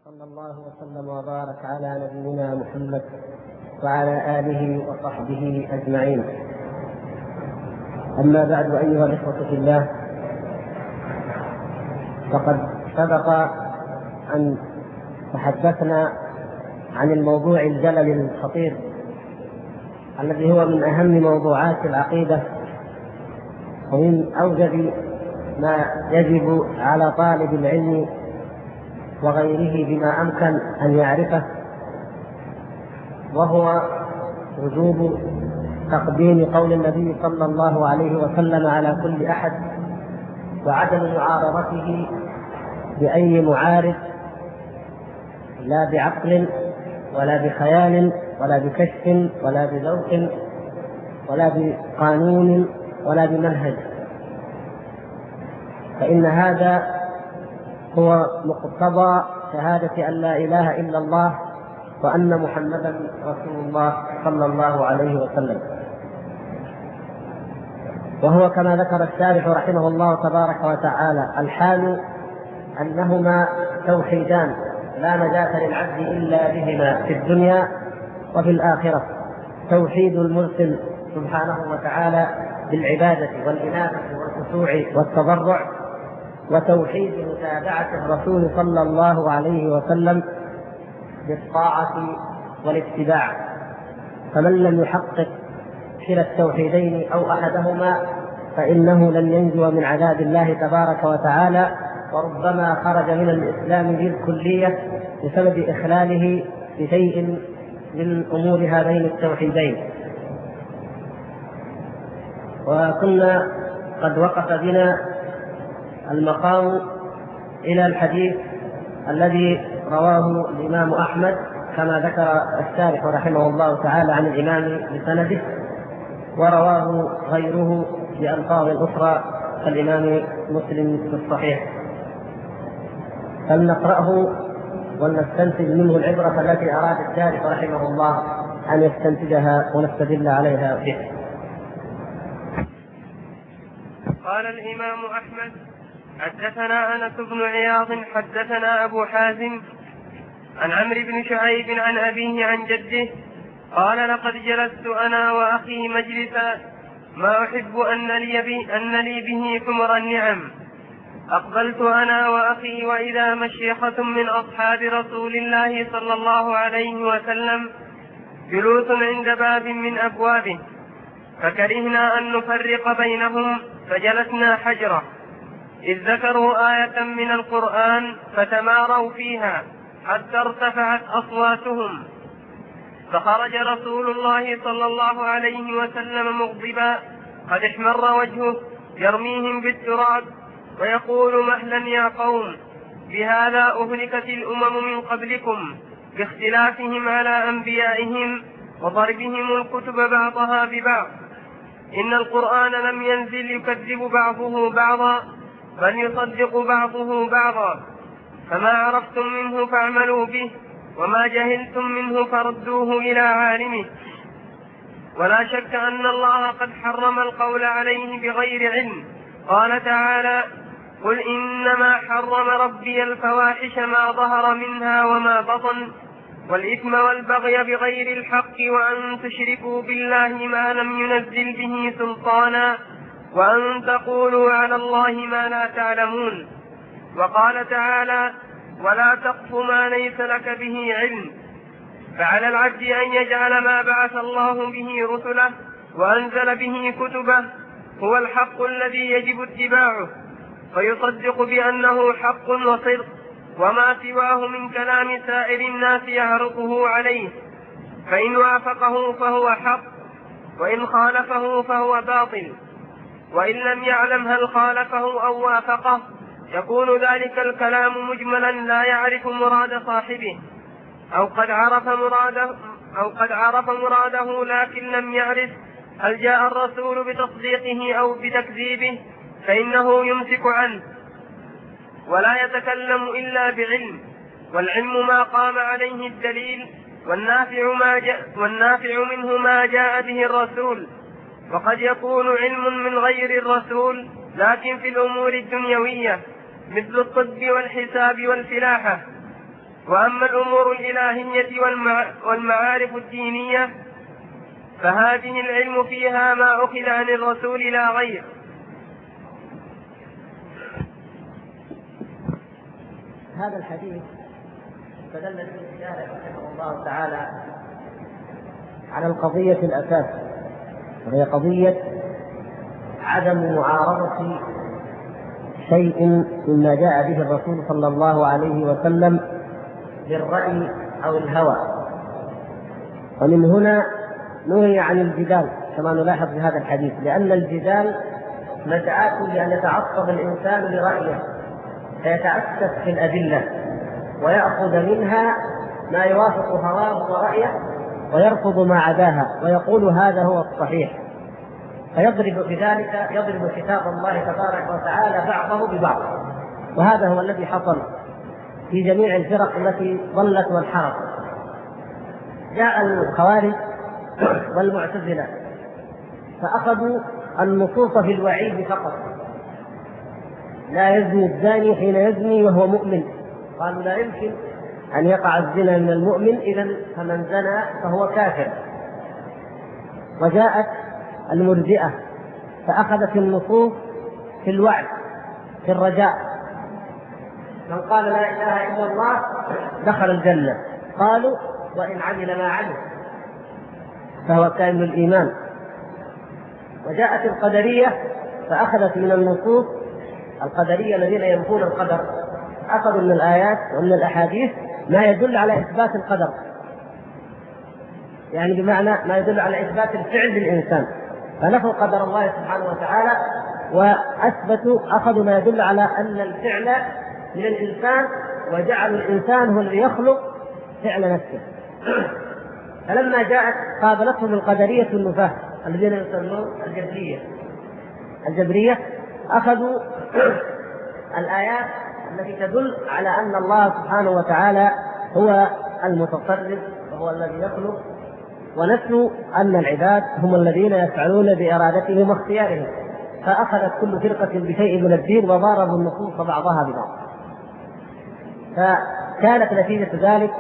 وصلى الله وسلم وبارك على نبينا محمد وعلى آله وصحبه أجمعين. أما بعد، أيها الإخوة في الله، فقد سبق أن تحدثنا عن الموضوع الجلل الخطير الذي هو من أهم موضوعات العقيدة ومن أوجب ما يجب على طالب العلم وغيره بما أمكن أن يعرفه، وهو وجوب تقديم قول النبي صلى الله عليه وسلم على كل أحد، وعدم معارضته بأي معارض، لا بعقل ولا بخيال ولا بكشف ولا بذوق ولا بقانون ولا بمنهج، فإن هذا هو مقتضى شهادة أن لا إله إلا الله وأن محمدا رسول الله صلى الله عليه وسلم. وهو كما ذكر الشارح رحمه الله تبارك وتعالى الحال أنهما توحيدان لا نجاة للعبد إلا بهما في الدنيا وفي الآخرة: توحيد المرسل سبحانه وتعالى بالعبادة والإنابة والخشوع والتضرع، وتوحيد متابعة الرسول صلى الله عليه وسلم بالطاعة والاتباع. فمن لم يحقق كلا التوحيدين أو أحدهما فإنه لن ينجو من عذاب الله تبارك وتعالى، وربما خرج من الإسلام بالكلية بسبب إخلاله بشيء من أمور هذين التوحيدين. وكنا قد وقف بنا المقام إلى الحديث الذي رواه الإمام أحمد كما ذكر الشارح رحمه الله تعالى عن الإمام بسنده، ورواه غيره بألفاظ أخرى كالإمام مسلم في الصحيح، فلنقرأه ولنستنتج منه العبرة التي أراد الشارح رحمه الله أن يستنتجها ونستدل عليها به. قال الإمام أحمد: حدثنا أنس بن عياض حدثنا أبو حازم عن عمرو بن شعيب عن أبيه عن جده قال: لقد جلست أنا وأخي مجلسا ما أحب أن لي به حمر النعم. أقبلت أنا وأخي وإذا مشيخة من أصحاب رسول الله صلى الله عليه وسلم جلوس عند باب من أبوابه، فكرهنا أن نفرق بينهم فجلسنا حجرة، إذ ذكروا آية من القرآن فتماروا فيها حتى ارتفعت أصواتهم، فخرج رسول الله صلى الله عليه وسلم مغضبا قد احمر وجهه يرميهم بالتراب ويقول: مهلا يا قوم، بهذا أهلكت الأمم من قبلكم باختلافهم على أنبيائهم وضربهم الكتب بعضها ببعض. إن القرآن لم ينزل يكذب بعضه بعضا بل يصدق بعضه بعضا، فما عرفتم منه فاعملوا به وما جهلتم منه فردوه إلى عالمه. ولا شك أن الله قد حرم القول عليه بغير علم. قال تعالى: قل إنما حرم ربي الفواحش ما ظهر منها وما بطن والإثم والبغي بغير الحق وأن تشركوا بالله ما لم ينزل به سلطانا وأن تقولوا على الله ما لا تعلمون. وقال تعالى: ولا تقف ما ليس لك به علم. فعلى العبد أن يجعل ما بعث الله به رسله وأنزل به كتبه هو الحق الذي يجب اتباعه، فيصدق بأنه حق وصدق، وما سواه من كلام سائر الناس يعرضه عليه، فإن وافقه فهو حق وإن خالفه فهو باطل. وإن لم يعلم هل خالفه أو وافقه يكون ذلك الكلام مجملا لا يعرف مراد صاحبه، أو قد عرف مراده لكن لم يعرف هل جاء الرسول بتصديقه أو بتكذيبه، فإنه يمسك عنه ولا يتكلم إلا بعلم، والعلم ما قام عليه الدليل، والنافع منه ما جاء به الرسول. وقد يكون علم من غير الرسول لكن في الأمور الدنيوية مثل الطب والحساب والفلاحة. وأما الأمور الإلهية والمعارف الدينية فهذه العلم فيها ما أخذ عن الرسول لا غير. هذا الحديث استدل به الشارع رحمه الله تعالى على القضية الأساس، وهي قضية عدم معارضة شيء مما جاء به الرسول صلى الله عليه وسلم بالرأي أو الهوى. ومن هنا نهي عن الجدال كما نلاحظ في هذا الحديث، لأن الجدال مدعاة لأن يتعصب الإنسان لرأيه فيتأسف في الأدلة ويأخذ منها ما يوافق هواه ورأيه ويرفض ما عداها ويقول هذا هو الصحيح، فيضرب بذلك يضرب كتاب الله تبارك وتعالى بعضه ببعض. وهذا هو الذي حصل في جميع الفرق التي ضلت وانحرفت. جاء الخوارج والمعتزلة فأخذوا النصوص في الوعيد فقط، لا يزني الزاني حين يزني وهو مؤمن، قالوا لا يمكن أن يقع الزنا من المؤمن، إذن فمن زنى فهو كافر. وجاءت المرجئة فأخذت النصوص في الوعد في الرجاء، من قال لا إله إلا الله دخل الجنة، قالوا وإن عمل ما عمل فهو كامل الإيمان. وجاءت القدرية فأخذت من النصوص، القدرية الذين ينفون القدر أخذوا من الآيات ومن الأحاديث ما يدل على إثبات القدر، يعني بمعنى ما يدل على إثبات الفعل للإنسان، فنفوا قدر الله سبحانه وتعالى وأثبتوا أخذوا ما يدل على أن الفعل من الإنسان، وجعلوا الإنسان هو الذي يخلق فعل نفسه. فلما جاءت قابلتهم القدرية النفاة الذين يسمون الجبرية أخذوا الآيات التي تدل على أن الله سبحانه وتعالى هو المتصرف وهو الذي يخلق، ونسوا أن العباد هم الذين يفعلون بإرادتهم واختيارهم. فأخذت كل فرقة بشيء من الدين وضاربوا النصوص بعضها ببعض. فكانت نتيجة ذلك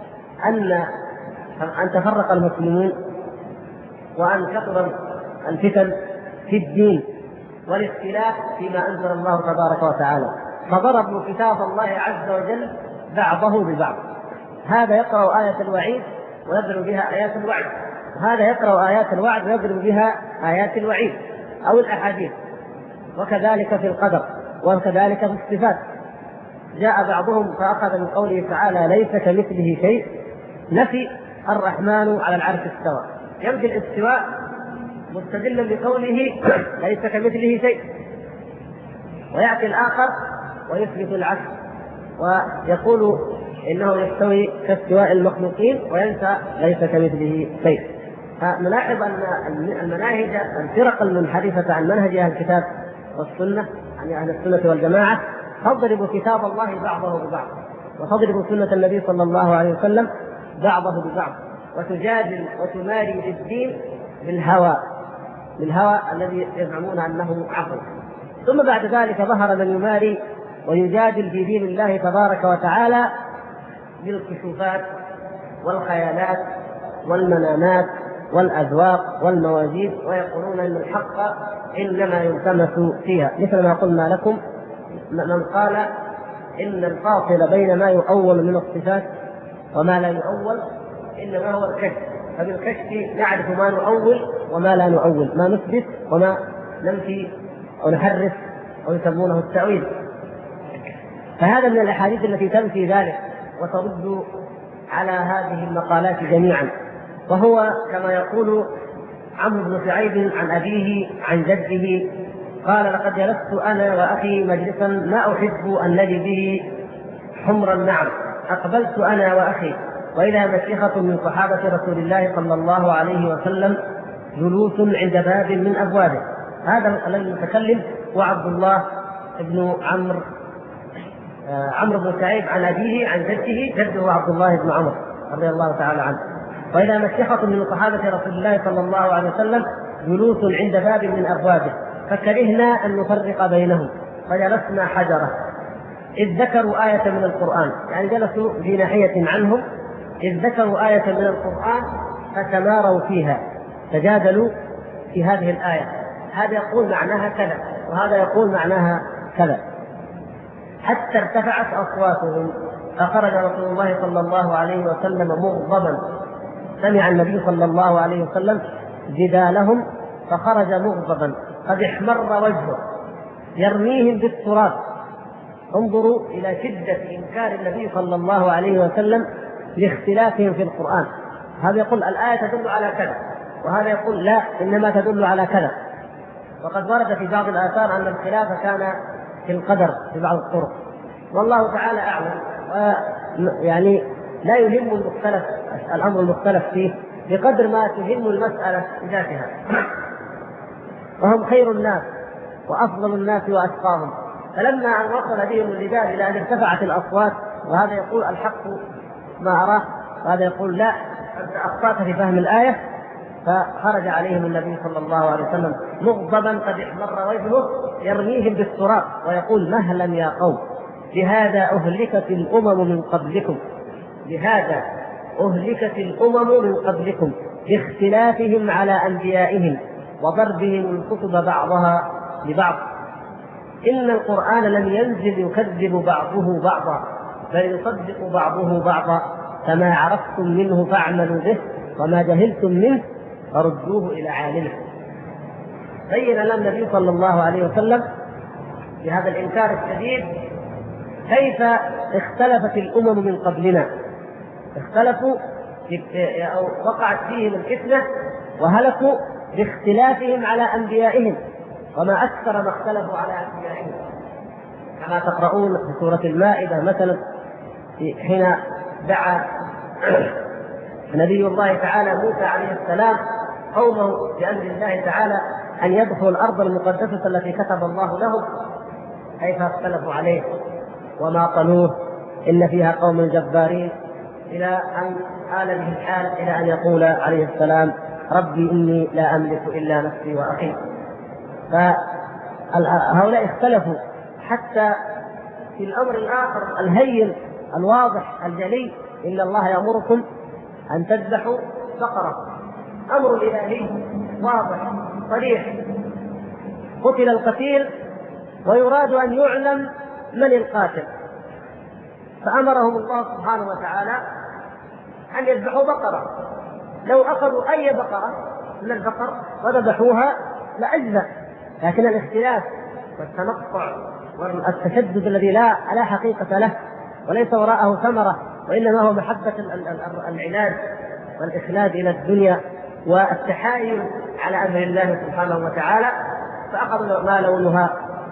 أن تفرق المسلمون وأن كثر الفتن في الدين والاختلاف فيما أنزل الله تبارك وتعالى، فضربوا كتاب الله عز وجل بعضه ببعض. هذا يقرأ آية الوعيد ويضرب بها آيات الوعد، وهذا يقرأ آيات الوعد ويضرب بها آيات الوعيد أو الأحاديث. وكذلك في القدر، وكذلك في الصفات. جاء بعضهم فأخذ من قوله تعالى ليس كمثله شيء، نفي الرحمن على العرش استوى، يمكن الاستواء مستدلا بقوله ليس كمثله شيء، ويأتي الآخر ويثبت العكس ويقول إنه يستوي كاستواء المخلوقين وينسى ليس كمثله شيء. فنلاحظ أن المناهج الفرق المنحرفة عن منهج أهل الكتاب والسنة، يعني أهل السنة والجماعة، تضرب كتاب الله بعضه ببعض، وتضرب سنة النبي صلى الله عليه وسلم بعضه ببعض، وتجادل وتماري في الدين بالهوى الذي يزعمون أنه عقل. ثم بعد ذلك ظهر من يماري ويجادل في دين الله تبارك وتعالى بالكشوفات والخيالات والمنامات والأذواق والمواجيد، ويقولون أن الحق إنما يلتمس فيها، مثل ما قلنا لكم من قال إن الفاصل بين ما يؤول من الصفات وما لا يؤول إنما هو الكشف، فبالكشف نعرف ما نؤول وما لا نؤول، ما نثبت وما ننفي أو نحرف أو يسمونه التأويل. فهذا من الأحاديث التي تنفي ذلك وترد على هذه المقالات جميعا. وهو كما يقول عمرو بن شعيب عن أبيه عن جده قال لقد جلست أنا وأخي مجلسا ما أحب أن نجد به حمر النعم، أقبلت أنا وأخي وإذا مشيخة من صحابة رسول الله صلى الله عليه وسلم جلوس عند باب من أبوابه. هذا الذي يتكلم هو عبد الله بن عمرو بن شعيب عن أبيه عن جده عبد الله بن عمرو رضي الله تعالى عنه. وإذا مشيخة من صحابة رسول الله صلى الله عليه وسلم جلوس عند باب من أبوابه فكرهنا أن نفرق بينهم فجلسنا حجرة إذ ذكروا آية من القرآن، يعني جلسوا في ناحية عنهم إذ ذكروا آية من القرآن فتماروا فيها، تجادلوا في هذه الآية، هذا يقول معناها كذا وهذا يقول معناها كذا، حتى ارتفعت أصواتهم، فخرج رسول الله صلى الله عليه وسلم مغضبا. سمع النبي صلى الله عليه وسلم جدالهم فخرج مغضبا قد احمر وجهه يرميهم بالتراب. انظروا إلى شدة إنكار النبي صلى الله عليه وسلم لاختلافهم في القرآن. هذا يقول الآية تدل على كذا وهذا يقول لا إنما تدل على كذا. وقد ورد في بعض الآثار أن الخلاف كان في القدر في بعض الطرق، والله تعالى أعلم. يعني لا يهم الأمر المختلف فيه بقدر ما تهم المسألة ذاتها. وهم خير الناس وأفضل الناس وأتقاهم، فلما أن وصل بهم الرجال إلى أن ارتفعت الأصوات، وهذا يقول الحق ما أراه وهذا يقول لا أنت أخطأت في فهم الآية، فخرج عليهم النبي صلى الله عليه وسلم مغضبا قد احمر وجهه يرميهم بالتراب ويقول مهلا يا قوم، بهذا أهلكت الأمم من قبلكم، بهذا أهلكت الأمم من قبلكم باختلافهم على أنبيائهم وضربهم الكتب بعضها ببعض. إن القرآن لم ينزل يكذب بعضه بعضا بل يصدق بعضه بعضا، فما عرفتم منه فاعملوا به وما جهلتم منه فردوه إلى عالمه. بين لنا النبي صلى الله عليه وسلم بهذا الإنكار الشديد كيف اختلفت الأمم من قبلنا، اختلفوا أو وقعت فيهم الفتنة وهلكوا باختلافهم على أنبيائهم، وما أكثر ما اختلفوا على أنبيائهم، كما تقرؤون في سورة المائدة مثلا حين دعا نبي الله تعالى موسى عليه السلام قومه بأمر الله تعالى أن يدخلوا الأرض المقدسة التي كتب الله لهم، كيف اختلفوا عليه وما قالوه إن فيها قوم جبارين، إلى أن آل به الحال إلى أن يقول عليه السلام ربي إني لا أملك إلا نفسي وأخي. فهؤلاء اختلفوا حتى في الأمر الآخر الهين الواضح الجلي، إن الله يأمركم أن تذبحوا بقرة، أمر إلهي واضح صريح، قتل القتيل ويراد أن يعلم من القاتل، فأمرهم الله سبحانه وتعالى أن يذبحوا بقرة. لو أخذوا أي بقرة من البقر وذبحوها لأجزأ، لكن الاختلاف والتنقع والتشدد الذي لا حقيقة له وليس وراءه ثمرة وإنما هو محبة العناد والإخلاد إلى الدنيا والتحايل على أمر الله سبحانه وتعالى، فأخذوا ما لونها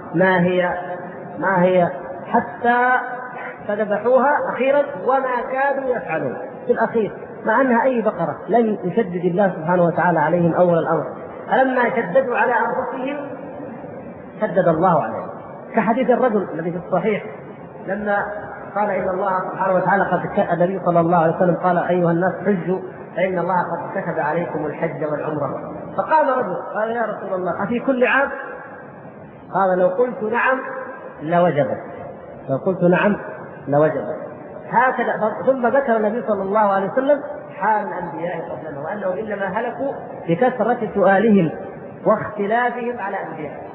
ما هي حتى فذبحوها أخيرا وما كادوا يفعلون في الأخير، مع أنها أي بقرة لم يشدد الله سبحانه وتعالى عليهم أول الأمر، فلما شددوا على أنفسهم شدد الله عليهم، كحديث الرجل الذي في الصحيح لما قال إن الله سبحانه وتعالى النبي صلى الله عليه وسلم قال أيها الناس حجوا فإن الله قد كتب عليكم الحج والعمرة، فقام رجل قال يا رسول الله أفي كل عام؟ قال لو قلت نعم لوجبت، لو قلت نعم لوجبت. هكذا. ثم ذكر النبي صلى الله عليه وسلم حال الأنبياء قبلنا وأنهم إنما هلكوا بكثرة سؤالهم واختلافهم على أنبيائهم.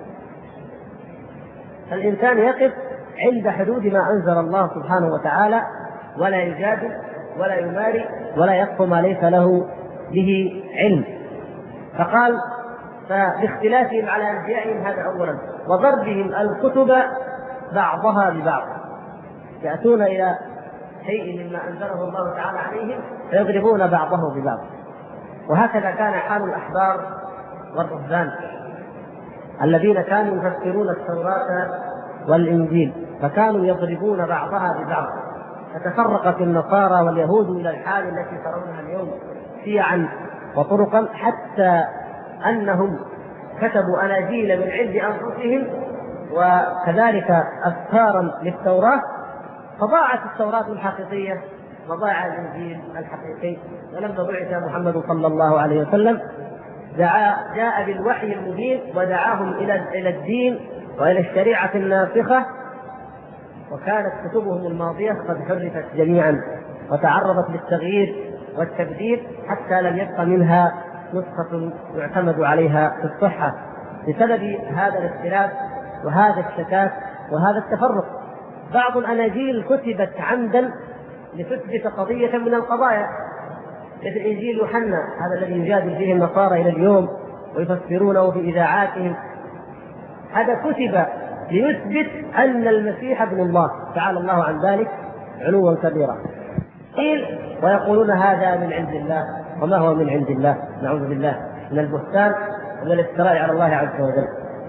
الإنسان يقف عند حدود ما أنزل الله سبحانه وتعالى ولا يجادل ولا يماري ولا يقف ما ليس له به علم. فقال فباختلافهم على أنبيائهم هذا أولا، وضربهم الكتب بعضها ببعض، يأتون إلى شيء مما أنزله الله تعالى عليهم فيضربون بعضه ببعض. وهكذا كان حال الأحبار والرهبان الذين كانوا يفسرون التوراة والإنجيل، فكانوا يضربون بعضها ببعض، فتفرقت النصارى واليهود إلى الحال التي ترونها اليوم شيعا وطرقا، حتى أنهم كتبوا أناجيل من عند أنفسهم وكذلك أفكارا للتوراة، فضاعت التوراة الحقيقية وضاع الإنجيل الحقيقي. ولما بعث محمد صلى الله عليه وسلم جاء بالوحي المبين ودعاهم إلى الدين وإلى الشريعة الناسخة، وكانت كتبهم الماضية قد حرفت جميعا وتعرضت للتغيير والتبديل حتى لم يبق منها نسخة يعتمد عليها في الصحة بسبب هذا الاختلاف وهذا الشتات وهذا التفرق. بعض الأناجيل كتبت عمدا لتثبت قضية من القضايا، مثل إنجيل يوحنا هذا الذي يجادل فيه النصارى إلى اليوم ويفسرونه في إذاعاتهم، هذا كتب ليثبت أن المسيح ابن الله تعالى الله عن ذلك علوا كبيرا. قيل ويقولون هذا من عند الله، وما هو من عند الله؟ نعوذ بالله من البهتان ومن الافتراء على الله عز وجل.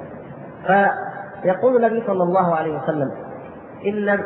فيقول النبي صلى الله عليه وسلم إن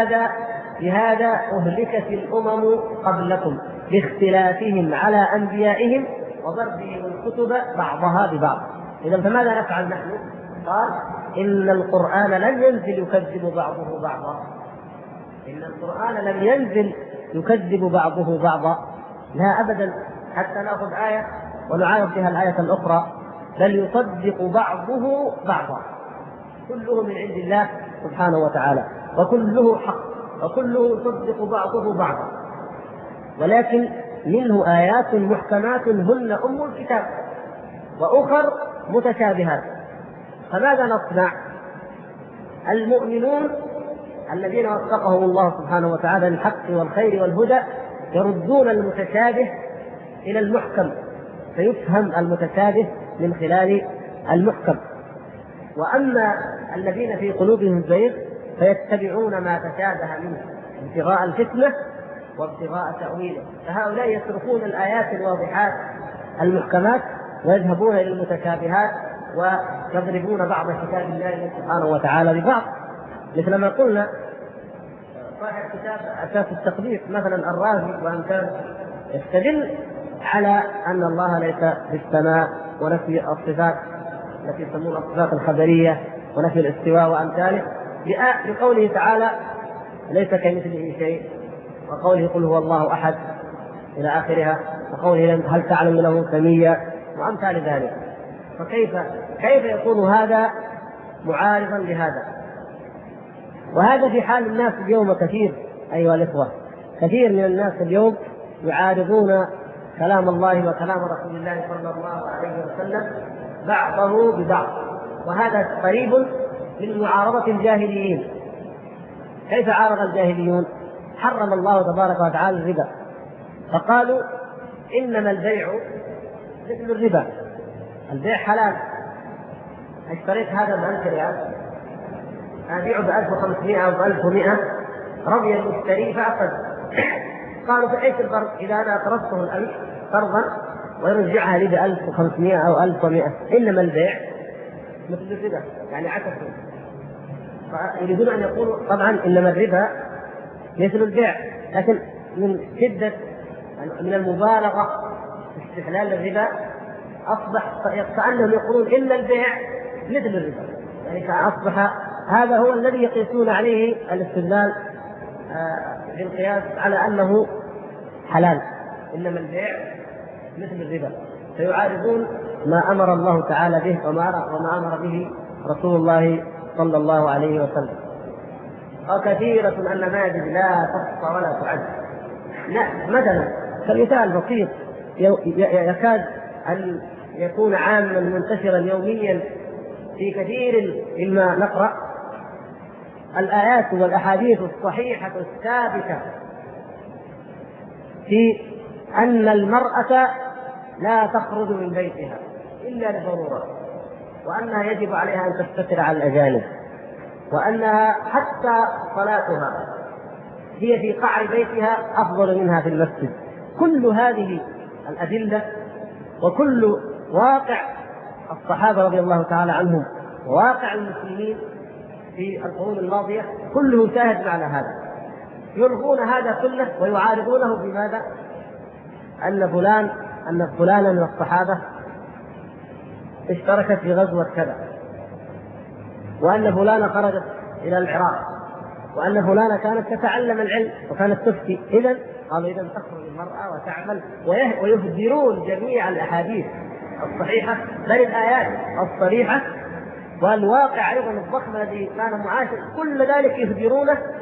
بهذا أهلكت الأمم قبلكم باختلافهم على أنبيائهم وضربهم الكتب بعضها ببعض. إذا فماذا نفعل نحن؟ قال إن القرآن لم ينزل يكذب بعضه بعضا، إن القرآن لم ينزل يكذب بعضه بعضا، لا أبدا، حتى نأخذ آية ونعارض بها الآية الأخرى، بل يصدق بعضه بعضا، كله من عند الله سبحانه وتعالى وكله حق وكله يصدق بعضه بعضا، ولكن منه آيات محكمات هن أم الكتاب وأخر متشابهات. فماذا نصنع؟ المؤمنون الذين وفقهم الله سبحانه وتعالى للحق والخير والهدى يردون المتشابه إلى المحكم فيفهم المتشابه من خلال المحكم، وأما الذين في قلوبهم زيغ فيتبعون ما تشابه منه ابتغاء الفتنة وابتغاء تأويله، فهؤلاء يتركون الآيات الواضحات المحكمات ويذهبون إلى المتشابهات ويضربون بعض كتاب الله سبحانه وتعالى ببعض، مثل ما قلنا صاحب كتاب أساس التقديس مثلا الرازي وأمثاله يستدل على أن الله ليس في السماء ونفي الصفات التي يسمونها الصفات الخبرية ونفي الاستواء وأمثاله بقوله تعالى ليس كمثله شيء، وقوله قل هو الله أحد إلى آخرها، وقوله هل تعلم له سميا وأمثال ذلك. فكيف يكون هذا معارضا لهذا؟ وهذا في حال الناس اليوم كثير أيها الإخوة، كثير من الناس اليوم يعارضون كلام الله وكلام رسول الله صلى الله عليه وسلم بعضه ببعض، وهذا قريب من معارضة الجاهليين. كيف عارض الجاهليون؟ حرم الله تبارك وتعالى الربا فقالوا إنما البيع مثل الربا، البيع حلال، اشتريت هذا ب1000 ريال أبيعه ب1500 أو ب1100، رضي المشتري فأخذ. قالوا فإيش الفرق إذا أنا أقرضته 1000 قرضا ويرجعها لي ب1500 أو 1100؟ إنما البيع مثل الربا، يعني عكسه. فيريدون أن يقولوا طبعا إنما الربا مثل البيع، لكن من شدة من المبالغة في استحلال الربا أصبح كأنهم يقولون إن البيع مثل الربا، يعني فأصبح هذا هو الذي يقيسون عليه الاستدلال بالقياس على أنه حلال، إنما البيع مثل الربا، فيعارضون ما أمر الله تعالى به وما أمر به رسول الله صلى الله عليه وسلم. وكثيرة النماذج لا تحصى ولا تعد. مثلا كمثال بسيط يكاد أن يكون عاما منتشرا يوميا في كثير مما نقرأ، الآيات والأحاديث الصحيحة الثابتة في أن المرأة لا تخرج من بيتها إلا لضرورة، وأنها يجب عليها أن تستتر على الأجانب، وأنها حتى صلاتها هي في قعر بيتها أفضل منها في المسجد. كل هذه الأدلة وكل واقع الصحابة رضي الله تعالى عنهم وواقع المسلمين في القرون الماضية كله شاهد على هذا. يلغون هذا كله ويعارضونه بماذا؟ أن فلانا من الصحابة اشتركت في غزوة كذا، وأن فلانة خرجت إلى العراق، وأن فلانة كانت تتعلم العلم وكانت تفتي. قالوا إذا تخرج المرأة وتعمل، ويهدرون جميع الأحاديث الصحيحة بل الآيات الصريحة والواقع أيضا الضخم الذي كان معاشر، كل ذلك يهدرونه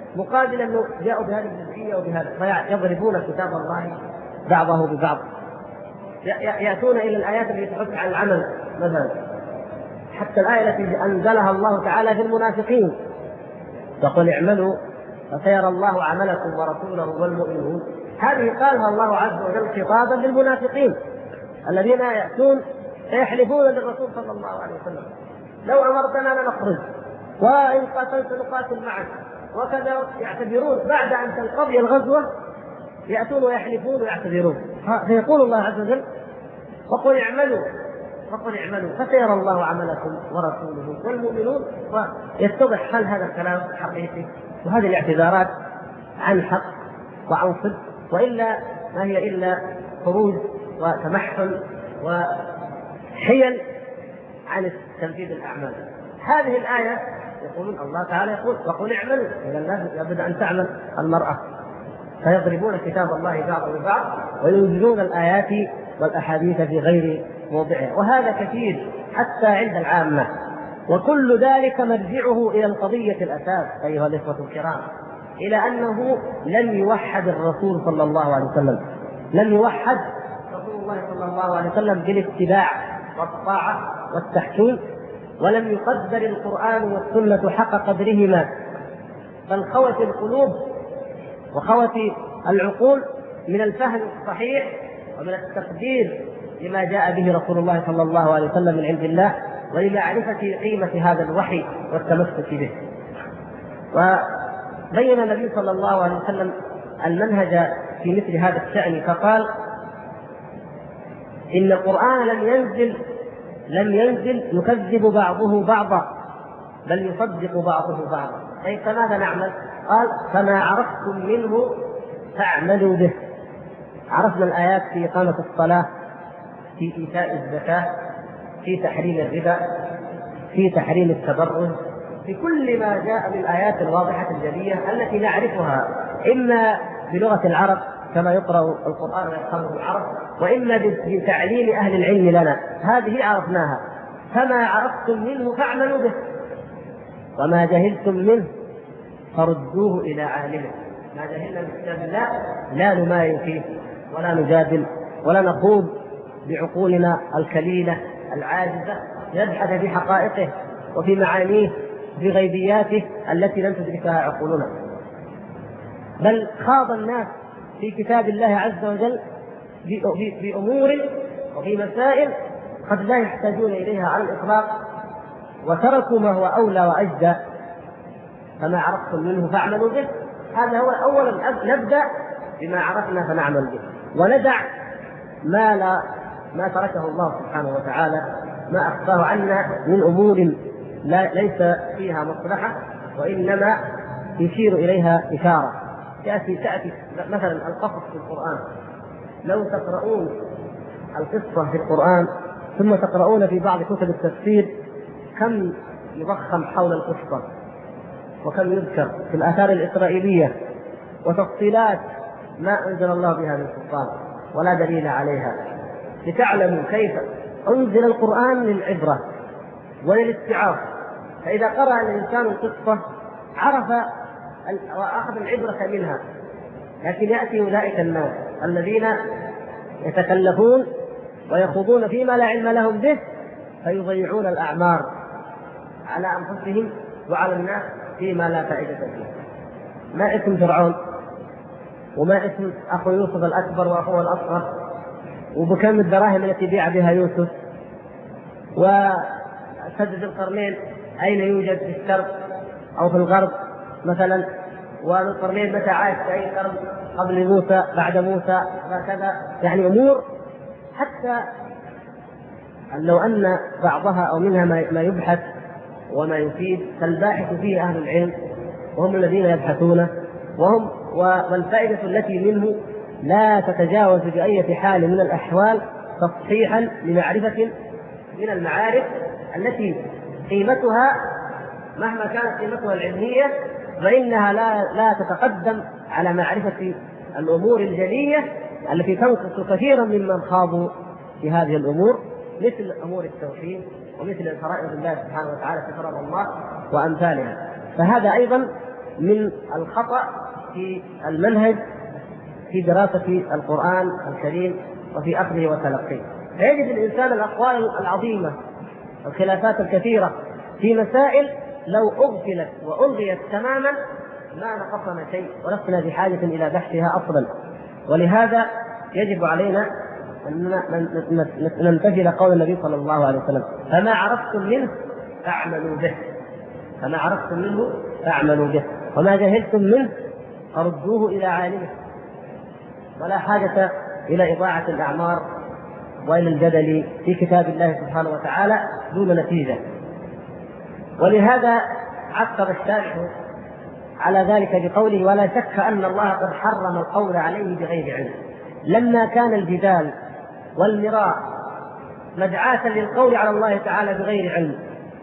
مقابل أنه جاءوا بهذه الجزئية وبهذا، فيضربون كتاب الله بعضه ببعض. يأتون إلى الآيات التي تحث على العمل مثلا، حتى الآية التي أنزلها الله تعالى في المنافقين: فقل اعملوا فسيرى الله عملكم ورسوله والمؤمنون. هذه قالها الله عز وجل خطابا للمنافقين الذين يأتون فيحلفون للرسول صلى الله عليه وسلم: لو أمرتنا لنخرج، وإن قاتلت نقاتل معك، وكذا. يعتذرون بعد أن تنقضي الغزوة، يأتون ويحلفون ويعتذرون. فيقول الله عز وجل: فقل اعملوا فسيرى الله عملكم ورسوله والمؤمنون. ويتضح هل هذا الكلام حقيقي، وهذه الاعتذارات عن حق وعن صدق، وإلا ما هي إلا خروج وتمحل وحيل عن تنفيذ الأعمال. هذه الآية يقولون الله تعالى يقول: وقل اعملوا، إذا لابد أن تعمل المرأة. فيضربون كتاب الله بعض ببعض وينزلون الآيات والأحاديث في غير موضعها، وهذا كثير حتى عند العامة. وكل ذلك مرجعه إلى القضية الأساس أيها الإخوة الكرام، إلى أنه لم يوحد الرسول صلى الله عليه وسلم، لم يوحد رسول الله صلى الله عليه وسلم بالاتباع والطاعة والتحكيم، ولم يقدر القرآن والسنة حق قدرهما، بل خوت القلوب وخوت العقول من الفهم الصحيح ومن التقدير لما جاء به رسول الله صلى الله عليه وسلم من عند الله، ولمعرفة قيمة هذا الوحي والتمسك به. وبين النبي صلى الله عليه وسلم المنهج في مثل هذا الشأن، فقال: إن القرآن لم ينزل يكذب بعضه بعضا، بل يصدق بعضه بعضا. أي فماذا نعمل؟ قال: فما عرفتم منه فاعملوا به. عرفنا الآيات في إقامة الصلاة، في إيتاء الزكاة، في تحريم الربا، في تحريم التبرج، في كل ما جاء من الآيات الواضحة الجلية التي نعرفها إما بلغة العرب كما يقرأ القرآن ويفهمه العرب، وإما بتعليم أهل العلم لنا، هذه عرفناها. فما عرفتم منه فاعملوا به، وما جهلتم منه فردوه إلى عالمه. ما جهلنا من كتاب الله لا نمايل فيه ولا نجادل ولا نخوض بعقولنا الكليلة العاجزة نبحث في حقائقه وفي معانيه وفي غيبياته التي لم تدركها عقولنا. بل خاض الناس في كتاب الله عز وجل في أمور وفي مسائل قد لا يحتاجون إليها على الإطلاق، وتركوا ما هو أولى وأجدى. فما عرفتم منه فاعملوا به، هذا هو أولا. نبدأ بما عرفنا فنعمل به، وندع ما تركه الله سبحانه وتعالى، ما أخفاه عنا من أمور ليس فيها مصلحة وإنما يشير إليها إشارة. تأتي مثلا القصص في القرآن، لو تقرؤون القصة في القرآن ثم تقرؤون في بعض كتب التفسير كم يضخم حول القصة وكم يذكر في الآثار الإسرائيلية وتفصيلات ما أنزل الله بها من سلطان ولا دليل عليها، لتعلموا كيف أنزل القرآن للعبرة وللاستعاظ. فإذا قرأ الإنسان القصة عرف وأخذ العبرة منها. لكن يأتي أولئك الناس الذين يتكلفون ويخوضون فيما لا علم لهم به، فيضيعون الأعمار على أنفسهم وعلى الناس فيما لا فائدة فيه. ما اسم فرعون، وما اسم أخو يوسف الأكبر وأخوه الأصغر، وبكم الدراهم التي بيع بها يوسف، وسد القرنين أين يوجد، في الشرق أو في الغرب مثلا، والقرنين متى عاش في أي قرن، قبل موسى بعد موسى، وهكذا. يعني أمور حتى لو أن بعضها أو منها ما يبحث وما يفيد، فالباحث فيه أهل العلم وهم الذين يبحثونه، والفائدة التي منه لا تتجاوز بأي حال من الأحوال تصحيحا لمعرفة من المعارف التي قيمتها مهما كانت قيمتها العلمية، فإنها لا تتقدم على معرفة الأمور الجلية التي تنقص كثيرا ممن خاضوا في هذه الأمور، مثل أمور التوحيد ومثل فرائض الله سبحانه وتعالى في فرض الله وأمثالها. فهذا أيضا من الخطأ في المنهج في دراسة القرآن الكريم وفي أخذه وتلقيه. فيجد الإنسان الأقوال العظيمة والخلافات الكثيرة في مسائل لو أغفلت وألغيت تماما ما نقصنا شيء ولسنا بحاجة إلى بحثها أصلا. ولهذا يجب علينا أن نمتثل قول النبي صلى الله عليه وسلم: فما عرفتم منه فاعملوا به، فما عرفتم منه فاعملوا به، وما جهلتم منه فردوه إلى عالمه. ولا حاجة إلى إضاعة الأعمار وإلى الجدل في كتاب الله سبحانه وتعالى دون نتيجة. ولهذا عقب الشارح على ذلك بقوله: ولا شك أن الله قد حرم القول عليه بغير علم. لما كان الجدال والمراء مدعاة للقول على الله تعالى بغير علم،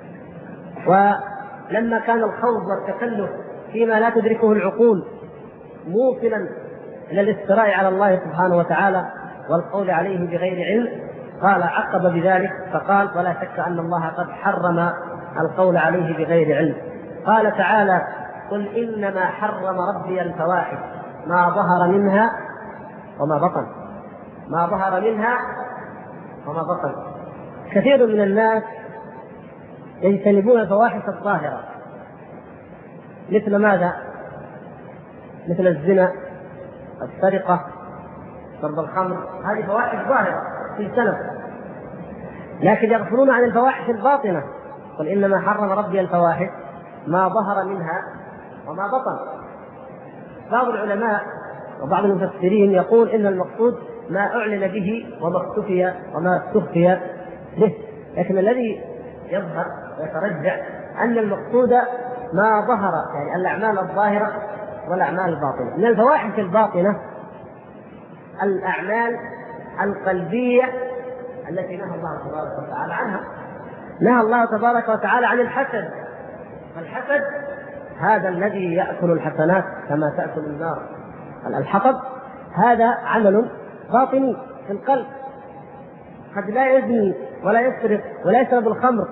ولما كان الخوض والتكلف فيما لا تدركه العقول موصلا إلى الافتراء على الله سبحانه وتعالى والقول عليه بغير علم، قال عقب بذلك فقال: ولا شك أن الله قد حرم القول عليه بغير علم. قال تعالى: قل إنما حرم ربي الفواحش ما ظهر منها وما بطن، ما ظهر منها وما بطن. كثير من الناس يجتنبون الفواحش الظاهرة، مثل ماذا؟ مثل الزنا، السرقة، شرب الخمر، هذه فواحش ظاهرة في سنة، لكن يغفلون عن الفواحش الباطنة. قل إنما حرم ربي الفواحش ما ظهر منها وما بطن. بعض العلماء وبعض المفسرين يقول إن المقصود ما أعلن به وما اختفي وما استخفي به، لكن الذي يظهر ويترجح أن المقصود ما ظهر، يعني الأعمال الظاهرة والأعمال الباطنة. من الفواحش الباطنة الأعمال القلبية التي نهى الله تبارك وتعالى عنها. نهى الله تبارك وتعالى عن الحسد، فالحسد هذا الذي يأكل الحسنات كما تأكل النار. الحطب هذا عمل باطني في القلب، قد لا يزني ولا يسرق ولا يشرب الخمر،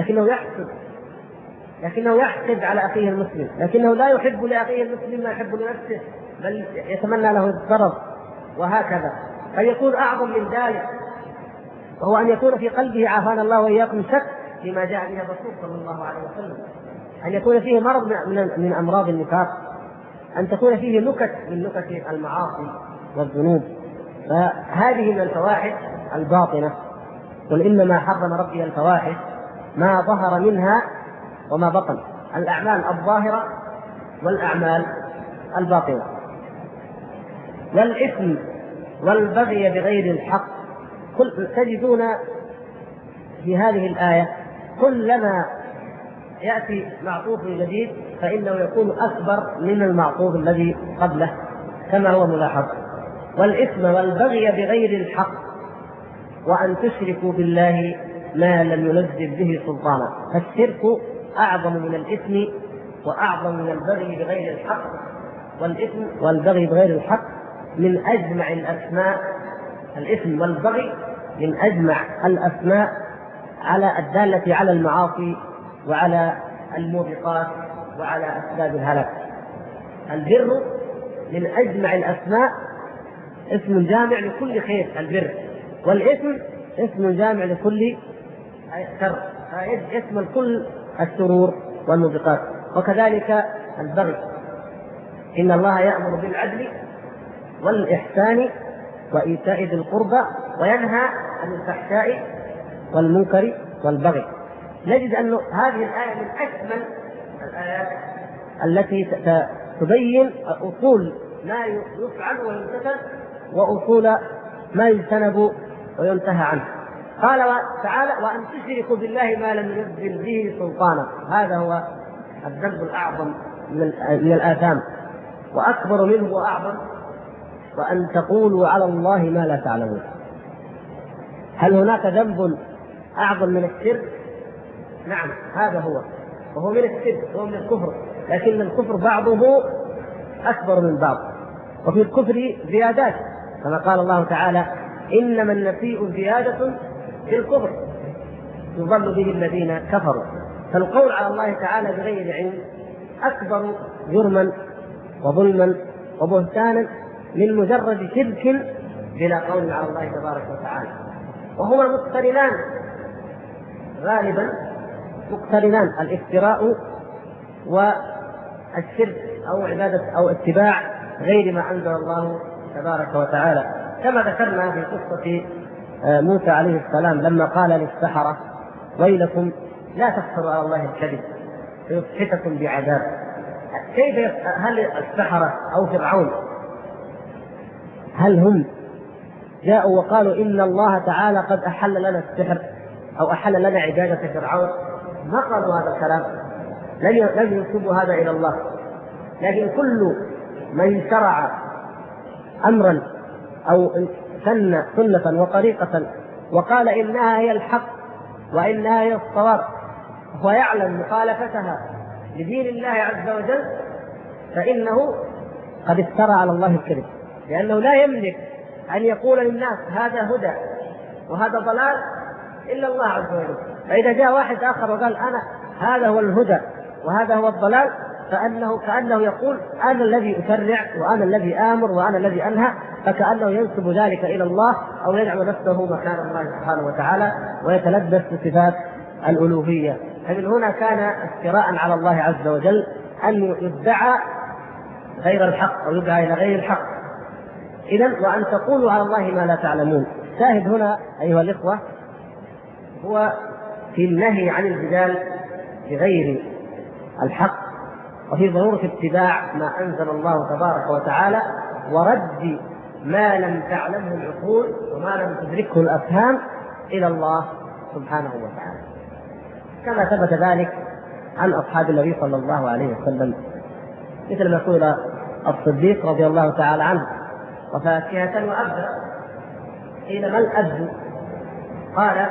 لكنه يحسد على أخيه المسلم، لكنه لا يحب لأخيه المسلم ما يحب لنفسه، بل يتمنى له الضرر، وهكذا. فيكون أعظم من ذلك، وهو أن يكون في قلبه عافانا الله وإياكم شك لما جاء به الرسول صلى الله عليه وسلم، أن يكون فيه مرض من أمراض النفاق، أن تكون فيه نكت من نكت المعاصي والذنوب. فهذه من الفواحش الباطنة. قل إنما حرم ربي الفواحش ما ظهر منها وما بطن، الأعمال الظاهرة والأعمال الباطنة. والإثم والبغي بغير الحق، تجدون في هذه الآية كلما يأتي معطوف جديد فإنه يكون أكبر من المعطوف الذي قبله كما هو ملاحظ. والإثم والبغي بغير الحق وأن تشركوا بالله ما لم ينزل به سلطانا. فالشرك أعظم من الإثم وأعظم من البغي بغير الحق. والإثم والبغي بغير الحق من أجمع الأسماء، الإثم والبغي من أجمع الأسماء على الدالة على المعاصي وعلى الموبقات وعلى أسباب الهلاك. البر من أجمع الأسماء، اسم جامع لكل خير البر، والإثم اسم جامع لكل شر، يشمل كل الشرور والموبقات. وكذلك البغي، إن الله يأمر بالعدل والإحسان وإيتاء ذي القربى وينهى عن الفحشاء والمنكر والبغي. نجد أن هذه الآية من أكمل الآيات التي تبين أصول ما يفعل ويمتثل وأصول ما يجتنب وينتهى عنه. قال تعالى: وأن تشركوا بالله ما لم ينزل به سلطانا. هذا هو الذنب الأعظم من الآثام، وأكبر منه وأعظم. وأن تقولوا على الله ما لا تعلمون. هل هناك ذنب أعظم من الشرك؟ نعم، هذا هو، وهو من الشرك، وهو من الكفر، لكن الكفر بعضه أكبر من بعض. وفي الكفر زيادات، كما قال الله تعالى: إنما النسيء زيادة في الكفر يضل به الذين كفروا. فالقول على الله تعالى بغير علم أكبر جرما وظلما وبهتانا من مجرد شرك بلا قول على الله تبارك وتعالى، وهما مقترنان غالبا، مقترنان، الافتراء والشرك أو عبادة أو اتباع غير ما أنزل الله تبارك وتعالى، كما ذكرنا في قصة موسى عليه السلام لما قال للسحرة: ويلكم لا تفتروا على الله الكذب فيسحتكم بعذاب. كيف هل السحرة أو فرعون هل هم جاءوا وقالوا إن الله تعالى قد أحل لنا السحر أو أحل لنا عبادة فرعون؟ ما قالوا هذا الكلام، لم ينسبوا هذا إلى الله. لكن كل من شرع أمرا أو سن سنة وطريقة وقال إنها هي الحق وإنها هي الصواب ويعلم مخالفتها لدين الله عز وجل فإنه قد افترى على الله الكذب، لأنه لا يملك أن يقول للناس هذا هدى وهذا ضلال إلا الله عز وجل. فإذا جاء واحد آخر وقال أنا هذا هو الهدى وهذا هو الضلال كأنه يقول أنا الذي أشرع وأنا الذي آمر وأنا الذي أنهى، فكأنه ينسب ذلك إلى الله أو يجعل نفسه مكان الله سبحانه وتعالى ويتلبس بصفات الألوهية. فمن هنا كان افتراء على الله عز وجل أن يدعى غير الحق أو يدعى إلى غير الحق. إذن وأن تقولوا على الله ما لا تعلمون. شاهد هنا أيها الإخوة هو في النهي عن الجدال بغير الحق وفي ضرورة اتباع ما أنزل الله تبارك وتعالى ورد ما لم تعلمه العقول وما لم تدركه الأفهام إلى الله سبحانه وتعالى، كما ثبت ذلك عن أصحاب النبي صلى الله عليه وسلم، مثل ما قال الصديق رضي الله تعالى عنه: وفاكهة وأبدا. قيل: ما الأبد؟ قال: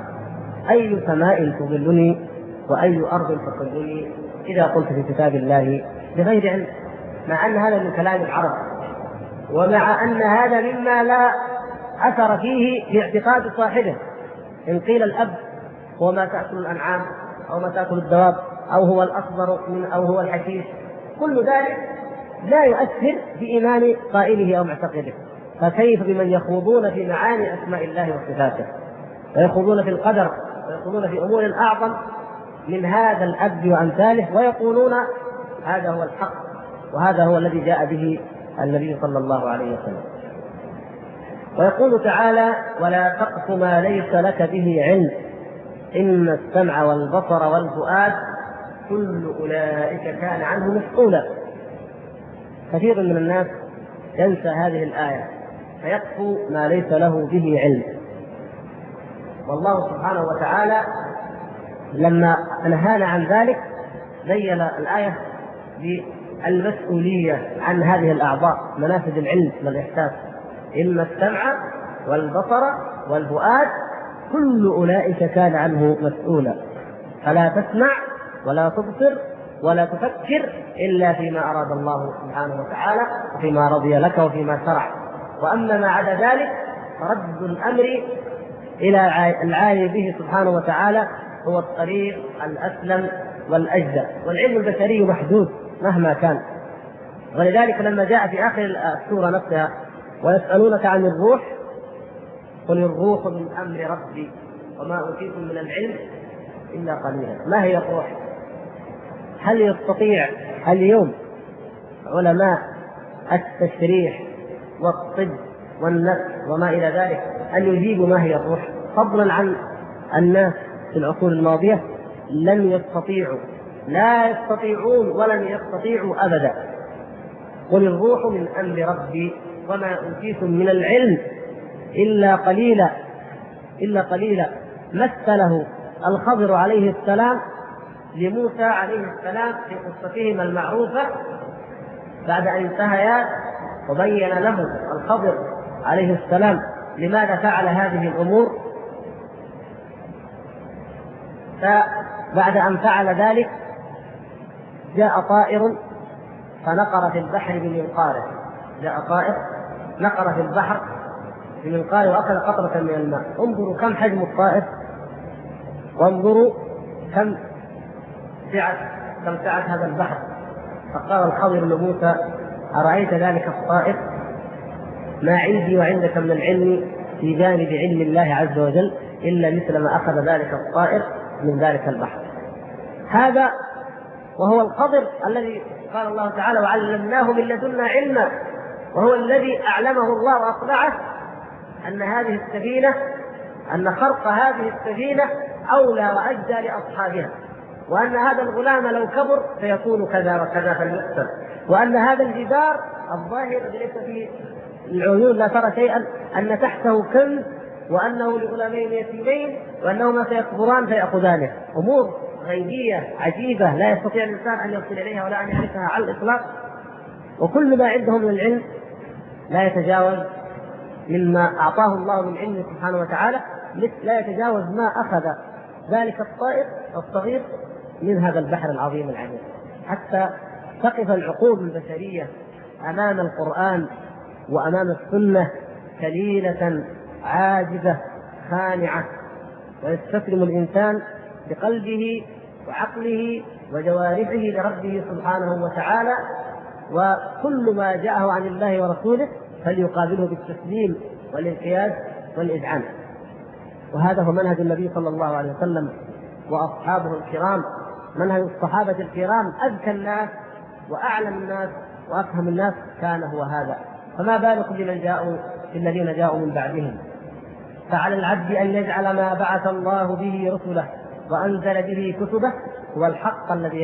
أي سماء تظلني وأي أرض تظلني إذا قلت في كتاب الله بغير علم. مع أن هذا من كلام العرب، ومع أن هذا مما لا أثر فيه في اعتقاد صاحبه. إن قيل الأب هو ما تأكل الأنعام أو ما تأكل الدواب أو هو الأصغر أو هو الحشيش، كل ذلك لا يؤثر في إيمان قائله أو معتقده. فكيف بمن يخوضون في معاني أسماء الله وصفاته ويخوضون في القدر ويخوضون في أمور أعظم من هذا الأب وأمثاله ويقولون هذا هو الحق وهذا هو الذي جاء به النبي صلى الله عليه وسلم. ويقول تعالى: ولا تقف ما ليس لك به علم إن السمع والبصر والفؤاد كل أولئك كان عنه مسؤولا. كثير من الناس ينسى هذه الآية فيقف ما ليس له به علم، والله سبحانه وتعالى لما نهانا عن ذلك بين الآية بالمسؤولية عن هذه الأعضاء، منافذ العلم والإحساس: إن السمع والبصر والفؤاد كل أولئك كان عنه مسؤولا. فلا تسمع ولا تبصر ولا تفكر إلا فيما أراد الله سبحانه وتعالى وفيما رضي لك وفيما شرع. وأما ما عدا ذلك فرد الأمر إلى العالم به سبحانه وتعالى هو الطريق الأسلم والأجزل. والعلم البشري محدود مهما كان. ولذلك لما جاء في آخر السورة نفسها: ويسألونك عن الروح قل الروح من أمر ربي وما أوتيتم من العلم إلا قليلا. ما هي الروح؟ هل يستطيع اليوم علماء التشريح والطب والنفس وما إلى ذلك أن يجيبوا ما هي الروح، فضلا عن الناس في العصور الماضية؟ لن يستطيعوا، لا يستطيعون ولن يستطيعوا أبدا. قل الروح من أمر ربي وما أوتيتم من العلم إلا قليلا إلا قليلا. مثله الخضر عليه السلام لموسى عليه السلام في قصتهما المعروفة بعد أن انتهيا، وبين له الخضر عليه السلام لماذا فعل هذه الأمور. فبعد أن فعل ذلك جاء طائر فنقر في البحر بمنقاره. جاء طائر نقر في البحر بمنقاره وأخذ قطرة من الماء. انظروا كم حجم الطائر، وانظروا كم سعة هذا البحر. فقال الخضر لموسى: أرأيت ذلك الطائر؟ ما عندي وعندك من العلم في جانب علم الله عز وجل إلا مثل ما أخذ ذلك الطائر من ذلك البحر. هذا وهو الخضر الذي قال الله تعالى: وعلمناه من لدنا علما، وهو الذي أعلمه الله وأقنعه أن هذه السفينة، أن خرق هذه السفينة أولى وأجدى لأصحابها، وأن هذا الغلام لو كبر سيكون كذا وكذا فليقتل، وأن هذا الجدار الظاهر ليس فيه العيون لا ترى شيئا، أن تحته كنز، وأنه لغلامين يتيمين، وأنهما سيكبران فيأخذانه. أمور غيبية عجيبة لا يستطيع الإنسان أن يصل إليها ولا أن يعرفها على الإطلاق، وكل ما عندهم من العلم لا يتجاوز مما أعطاه الله من علمه سبحانه وتعالى، لا يتجاوز ما أخذ ذلك الطائر الصغير من هذا البحر العظيم العميق، حتى تقف العقول البشرية أمام القرآن وأمام السنة كليلة عاجزة خانعة، ويستسلم الإنسان بقلبه وعقله وجوارحه لربه سبحانه وتعالى، وكل ما جاءه عن الله ورسوله فليقابله بالتسليم والانقياد والإذعان. وهذا هو منهج النبي صلى الله عليه وسلم وأصحابه الكرام، منهج الصحابة الكرام، أذكى الناس وأعلم الناس وأفهم الناس كان هو هذا، فما بالكم بالذين جاءوا من بعدهم. فعلى العبد أن يجعل ما بعث الله به رسله وأنزل به كتبه هو الحق الذي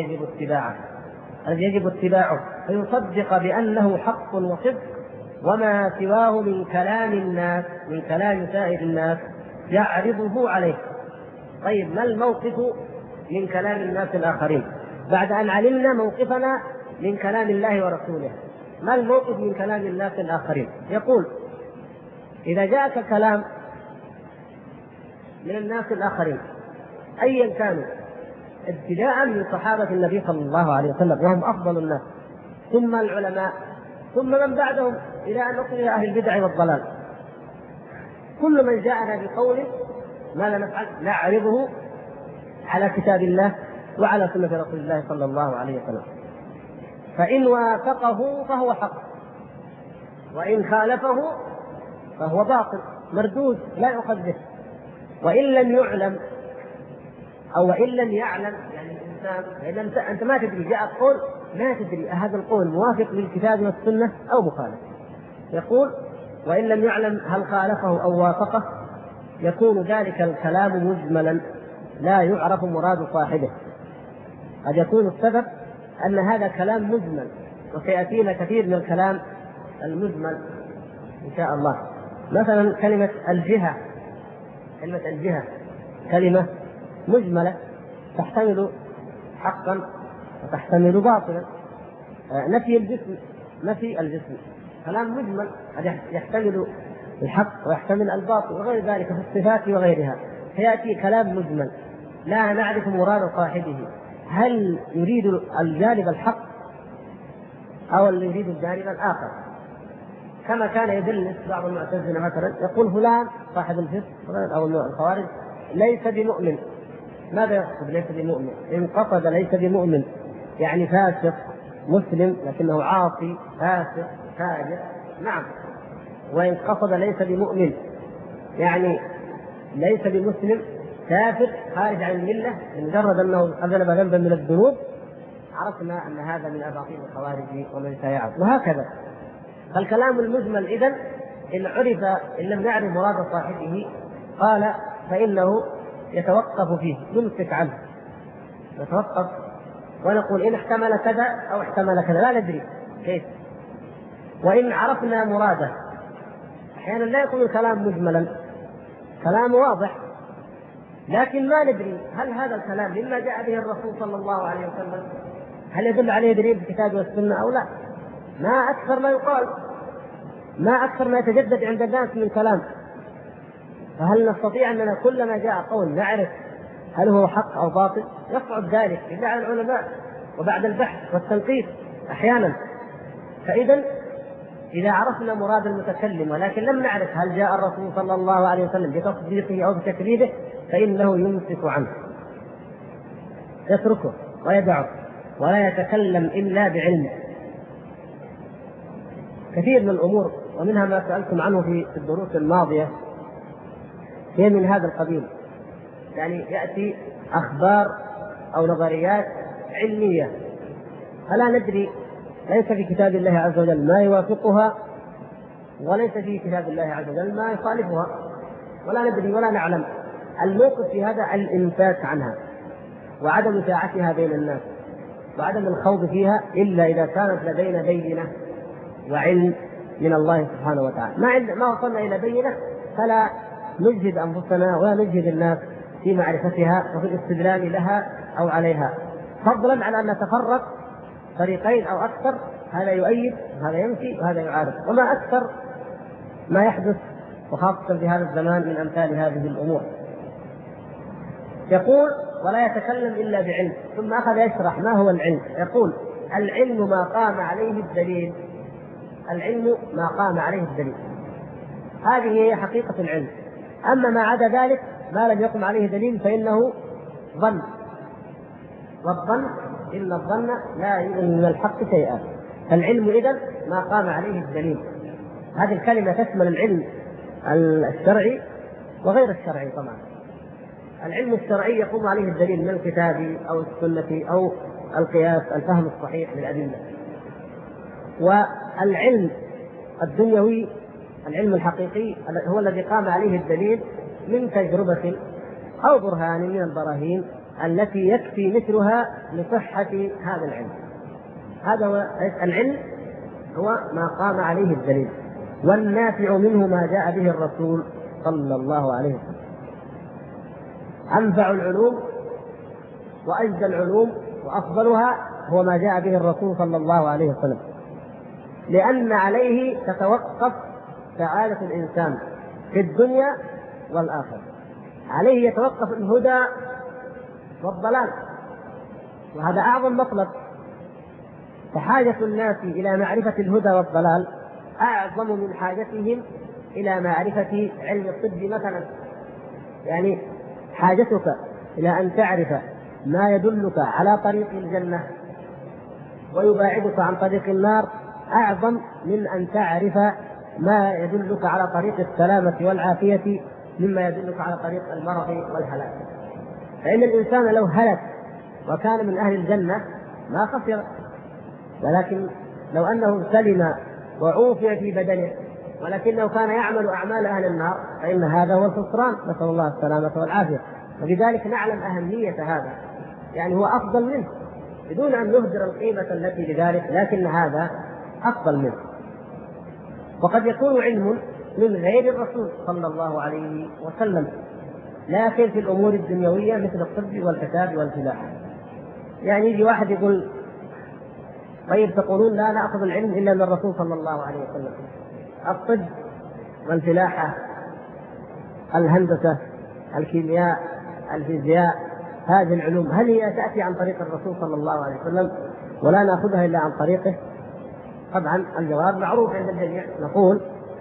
يجب اتباعه، فيصدق بأنه حق وصدق، وما سواه من كلام الناس، من كلام سائر الناس، يعرضه عليه. طيب، ما الموقف من كلام الناس الآخرين بعد أن علمنا موقفنا من كلام الله ورسوله؟ ما الموقف من كلام الناس الآخرين؟ يقول: إذا جاءك كلام من الناس الآخرين أيا كانوا، ابتداء من صحابة النبي صلى الله عليه وسلم وهم أفضل الناس، ثم العلماء، ثم من بعدهم، إلى أن نصل إلى أهل البدع والضلال، كل من جاءنا بقول ماذا نفعل؟ نعرضه على كتاب الله وعلى سنة رسول الله صلى الله عليه وسلم، فإن وافقه فهو حق، وإن خالفه فهو باطل مردود لا يؤخذ به. وإن لم يعلم أو وإن لم يعلم، يعني الإنسان أنت ما تدري، جاء قول ما تدري هذا القول موافق للكتاب والسنة أو مخالف، يقول: وإن لم يعلم هل خالفه أو وافقه يكون ذلك الكلام مجملا لا يعرف مراد صاحبه. قد يكون السبب أن هذا كلام مجمل، وسيأتينا كثير من الكلام المجمل إن شاء الله. مثلا كلمة الجهة كلمة مجملة تحتمل حقا وتحتمل باطلا. نفي الجسم كلام مجمل قد يحتمل الحق ويحتمل الباطل وغير ذلك في الصفات وغيرها. فيأتي كلام مجمل لا نعرف مراد صاحبه، هل يريد الجانب الحق أو اللي يريد الجانب الآخر. كما كان يدلس بعض المعتزلة مثلا، يقول فلان صاحب الفسق أو الخوارج ليس بمؤمن. ماذا يقصد ليس بمؤمن؟ إن قصد ليس بمؤمن يعني فاسق مسلم لكنه عاصي فاسق فاجر، نعم. وإن قصد ليس بمؤمن يعني ليس بمسلم كافر خارج عن الملة مجرد أنه أذنب ذنبا من الذنوب، عرفنا أن هذا من أباطيل الخوارج ومن سيعرف. وهكذا فالكلام المجمل إذن إن لم نعرف مراد صاحبه قال فإنه يتوقف فيه، يمسك عنه، نتوقف ونقول إن احتمل كذا أو احتمل كذا، لا ندري كيف. وإن عرفنا مراده، أحيانا لا يكون الكلام مجملا، كلام واضح لكن ما ندري هل هذا الكلام مما جاء به الرسول صلى الله عليه وسلم، هل يدل عليه دليل في الكتاب والسنة أو لا. ما أكثر ما يقال، ما أكثر ما يتجدد عند الناس من كلام. فهل نستطيع أننا كلما جاء قول نعرف هل هو حق أو باطل؟ يصعب ذلك إلا على العلماء وبعد البحث والتنقيح أحيانا. فإذا إذا عرفنا مراد المتكلم ولكن لم نعرف هل جاء الرسول صلى الله عليه وسلم بتصديقه أو بتكذيبه، فإنه يمسك عنه، يتركه ويدعه. ولا يتكلم إلا بعلم. كثير من الأمور ومنها ما سألتم عنه في الدروس الماضية هي من هذا القبيل، يعني يأتي أخبار أو نظريات علمية فلا ندري، ليس في كتاب الله عز وجل ما يوافقها وليس في كتاب الله عز وجل ما يخالفها، ولا ندري ولا نعلم. الموقف في هذا الإمساك عنها وعدم إشاعتها بين الناس وعدم الخوض فيها إلا إذا كانت لدينا بينة وعلم من الله سبحانه وتعالى. ما وصلنا إلى بينة فلا نجهد أنفسنا ولا نجهد الناس في معرفتها وفي الاستدلال لها أو عليها، فضلا على أن نتفرق فريقين أو أكثر، هذا يؤيد وهذا ينفي وهذا يعارض. وما أكثر ما يحدث وخاصة في هذا الزمان من أمثال هذه الأمور. يقول ولا يتكلم إلا بعلم، ثم أخذ يشرح ما هو العلم. يقول العلم ما قام عليه الدليل. العلم ما قام عليه الدليل، هذه هي حقيقة العلم. أما ما عدا ذلك ما لم يقم عليه دليل فإنه ظن، والظن إن الظن لا يغني من الحق شيئا. فالعلم إذن ما قام عليه الدليل. هذه الكلمة تشمل العلم الشرعي وغير الشرعي. طبعا العلم الشرعي يقوم عليه الدليل من الكتاب أو السنة أو القياس، الفهم الصحيح للأدلة. والعلم الدنيوي العلم الحقيقي هو الذي قام عليه الدليل من تجربة أو برهان من البراهين التي يكفي مثلها لصحة هذا العلم. هذا هو العلم، هو ما قام عليه الدليل، والنافع منه ما جاء به الرسول صلى الله عليه وسلم. أنفع العلوم وأجزى العلوم وأفضلها هو ما جاء به الرسول صلى الله عليه وسلم، لأن عليه تتوقف سعادة الإنسان في الدنيا والآخرة. عليه يتوقف الهدى والضلال، وهذا أعظم مطلب. فحاجة الناس إلى معرفة الهدى والضلال أعظم من حاجتهم إلى معرفة علم الطب مثلا. يعني حاجتك إلى أن تعرف ما يدلك على طريق الجنة ويباعدك عن طريق النار أعظم من أن تعرف ما يدلك على طريق السلامة والعافية مما يدلك على طريق المرض والهلاك. فإن الإنسان لو هلك وكان من أهل الجنة ما خسر، ولكن لو أنه سلم وعوفي في بدنه ولكنه كان يعمل أعمال أهل النار فإن هذا هو الخسران، نسأل الله السلامة والعافية. وبذلك نعلم أهمية هذا، يعني هو أفضل منه بدون أن نهدر القيمة التي لذلك، لكن هذا أفضل منه. وقد يكون علم من غير الرسول صلى الله عليه وسلم، لكن في الأمور الدنيوية مثل الطب والكتاب والفلاحة. يعني يجي واحد يقول طيب تقولون لا نأخذ العلم إلا من الرسول صلى الله عليه وسلم. الطب والفلاحة، الهندسة، الكيمياء، الفيزياء، هذه العلوم هل هي تأتي عن طريق الرسول صلى الله عليه وسلم ولا نأخذها إلا عن طريقه؟ طبعا الجواب معروف عند الجميع، نقول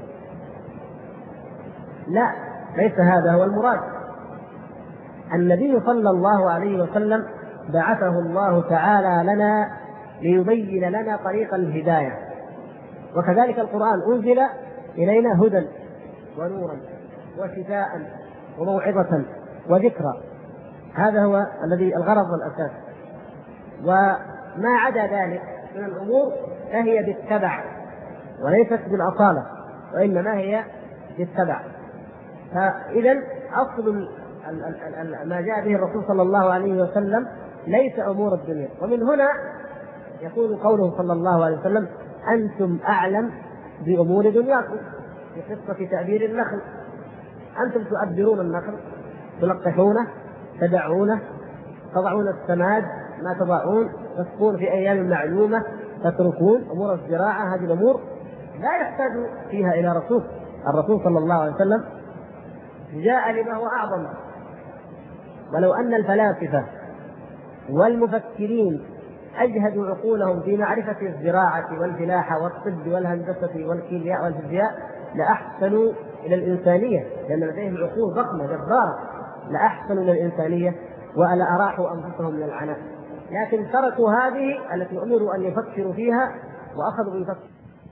لا، ليس هذا هو المراد. النبي صلى الله عليه وسلم بعثه الله تعالى لنا ليبين لنا طريق الهداية، وكذلك القرآن أنزل إلينا هدى ونورا وشفاء وموعظة وذكرى. هذا هو الذي الغرض والأساس. وما عدا ذلك من الأمور فهي بالتبع وليست بالأصالة، وإنما هي بالتبع. فإذا أصل ما جاء به الرسول صلى الله عليه وسلم ليس أمور الدنيا. ومن هنا يقول قوله صلى الله عليه وسلم أنتم أعلم بأمور دنياكم، في قصة تأبير النخل. أنتم تؤبرون النخل، تلقحونه، تدعونه، تضعون السماد ما تضعون، تسقون في أيام معلومة، تتركون. أمور الزراعة هذه الأمور لا يحتاج فيها إلى رسول. الرسول صلى الله عليه وسلم جاء لما هو أعظم. ولو أن الفلاسفة والمفكرين أجهدوا عقولهم في معرفة الزراعة والفلاحة والطب والهندسة والكيمياء والفيزياء لأحسنوا إلى الإنسانية، لأن لديهم عقول ضخمة جبارة، لأحسنوا إلى الإنسانية ولا أراحوا أنفسهم من العناء. لكن تركوا هذه التي أمروا أن يفكروا فيها وأخذوا يفكروا.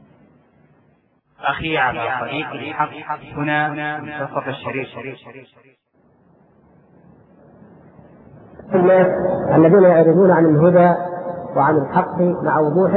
أخي على طريق الحق هنا منتصف الشريف. الناس الذين يعرضون عن الهدى وعن الحق مع وضوحه،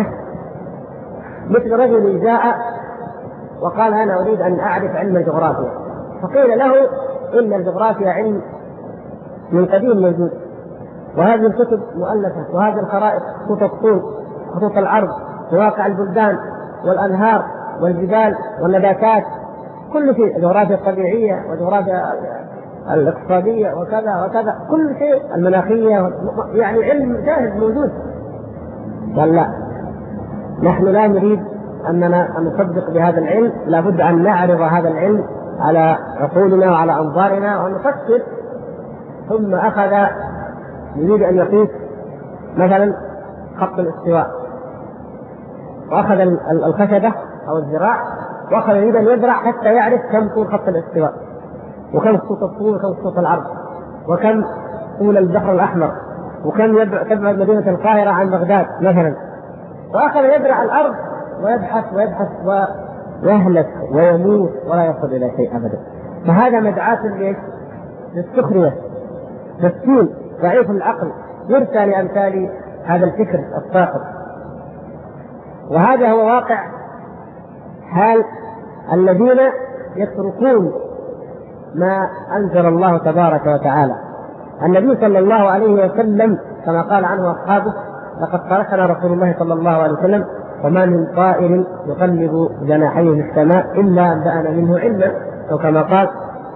مثل رجل جاء وقال أنا أريد أن أعرف علم الجغرافيا، فقيل له إن الجغرافيا علم من قديم موجود، وهذه الكتب مؤلفة، وهذه الخرائط خطوط العرض وواقع البلدان والأنهار والجبال والنباتات، كل شيء، الجغرافيا الطبيعية والجغرافيا الاقتصادية وكذا وكذا، كل شيء، المناخية، يعني علم جاهز موجود. قال لا، نحن لا نريد أننا نصدق بهذا العلم، لابد أن نعرض هذا العلم على عقولنا وعلى أنظارنا ونفكر. ثم أخذ يريد أن يقيس مثلا خط الاستواء، وأخذ الخشبة أو الذراع وأخذ يريد أن يزرع حتى يعرف كم طول خط الاستواء، وكم خطوط الطول وكم خطوط العرض، وكم طول البحر الأحمر، وكم تبعد مدينة القاهرة عن بغداد مثلا. وأخذ يزرع الأرض ويبحث ويهلك ويموت ولا يصل إلى شيء أبدا. فهذا مدعاة للسخرية، مسكين ضعيف العقل يرثى لأمثال هذا الفكر الساقط. وهذا هو واقع حال الذين يتركون ما أنزل الله تبارك وتعالى. النبي صلى الله عليه وسلم كما قال عنه أصحابه: لقد تركنا رسول الله صلى الله عليه وسلم وما من طائر يقلب جناحيه في السماء إلا أنبأنا منه علما، أو كما قال.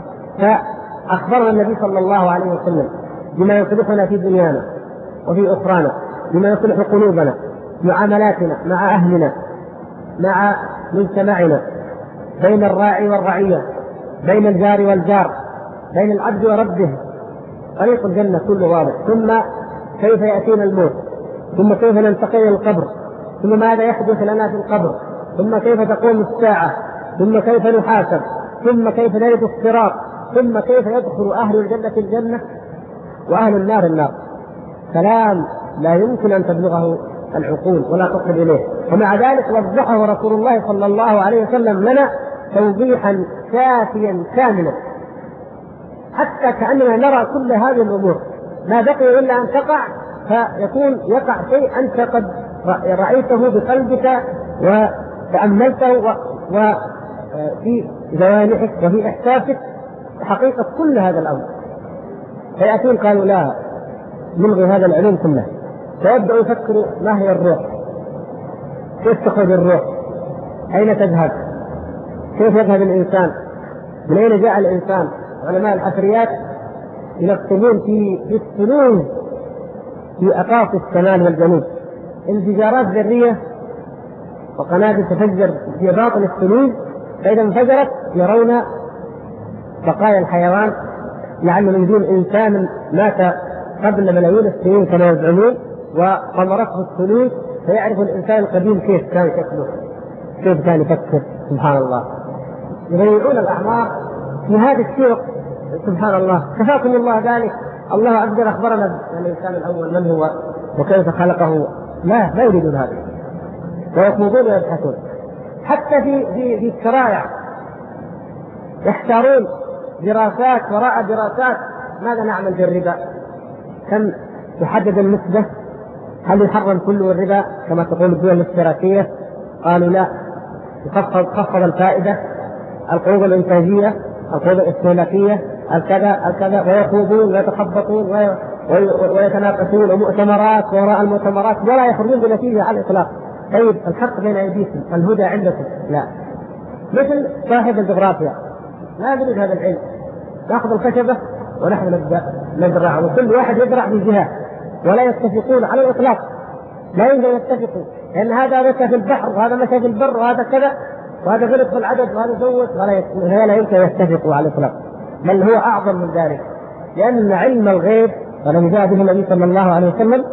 فأخبرنا النبي صلى الله عليه وسلم بما يصلحنا في دنيانا وفي أخرانا، بما يصلح قلوبنا، معاملاتنا مع أهلنا، مع مجتمعنا، بين الراعي والرعية، بين الجار والجار، بين العبد وربه. طريق الجنة كله واضح. ثم كيف يأتينا الموت، ثم كيف ننتقل إلى القبر، ثم ماذا يحدث لنا في القبر، ثم كيف تقوم الساعة، ثم كيف نحاسب، ثم كيف نرد الصراط، ثم كيف يدخل أهل الجنة الجنة وأهل النار النار. كلام لا يمكن أن تبلغه العقول ولا تصل إليه. ومع ذلك وضحه رسول الله صلى الله عليه وسلم لنا توضيحا كافيا كاملا، حتى كأننا نرى كل هذه الأمور، ما بقي إلا أن تقع، فيكون يقع شيء أنت قد رأيته بقلبك وتأملته وفي جوانحك وفي إحساسك حقيقة كل هذا الأمر. فيأتون قالوا لا، نلغي هذا العلوم كله، فيبدأ يفكروا ما هي الروح، كيف تخرج الروح، أين تذهب، كيف يذهب الإنسان، من أين جاء الإنسان. علماء الحفريات ينقلون في الثلوج في أقاصي الشمال والجنوب انفجارات ذرية وقنابل تفجر في باطن الثلوج، فإذا انفجرت يرون بقايا الحيوان، لعلهم يجون إنسان مات قبل ملايين السنين كما يزعمون وطمرته الثلوج، فيعرف الإنسان القديم كيف كان شكله، كيف كان يفكر. سبحان الله، يضيعون الأعمار في هذا الشيء. سبحان الله، كفاكم الله ذلك. الله عز وجل أخبرنا الإنسان الأول من هو وكيف خلقه. لا يريدون هذا، ويخوضون ويبحثون. حتى في الشرائع يختارون دراسات وراء دراسات. ماذا نعمل بالربا؟ كم تحدد النسبة؟ هل يحرم كله الربا كما تقول الدول الاشتراكية؟ قالوا لا، يخفض الفائدة، القروض الإنتاجية، القروض الاستهلاكية، الكذا، ويخوضون ويتخبطون ويتناقشون، ومؤتمرات وراء المؤتمرات ولا يخرجون بنتيجة على الإطلاق. طيب الحق بين أيديكم، الهدى عندكم. لا، مثل صاحب الجغرافيا لا نريد هذا العلم، نأخذ الخشبة ونحن نبدأ نزرع، وكل واحد يزرع في جهة ولا يتفقون على الإطلاق. لا يمكن يتفقوا، لأن هذا مشى في البحر وهذا مشى في البر وهذا كذا وهذا غلط في العدد وهذا زود، ولا يمكن يتفقوا على الإطلاق، بل هو أعظم من ذلك. لأن علم الغيب ولم جاء به النبي صلى الله عليه وسلم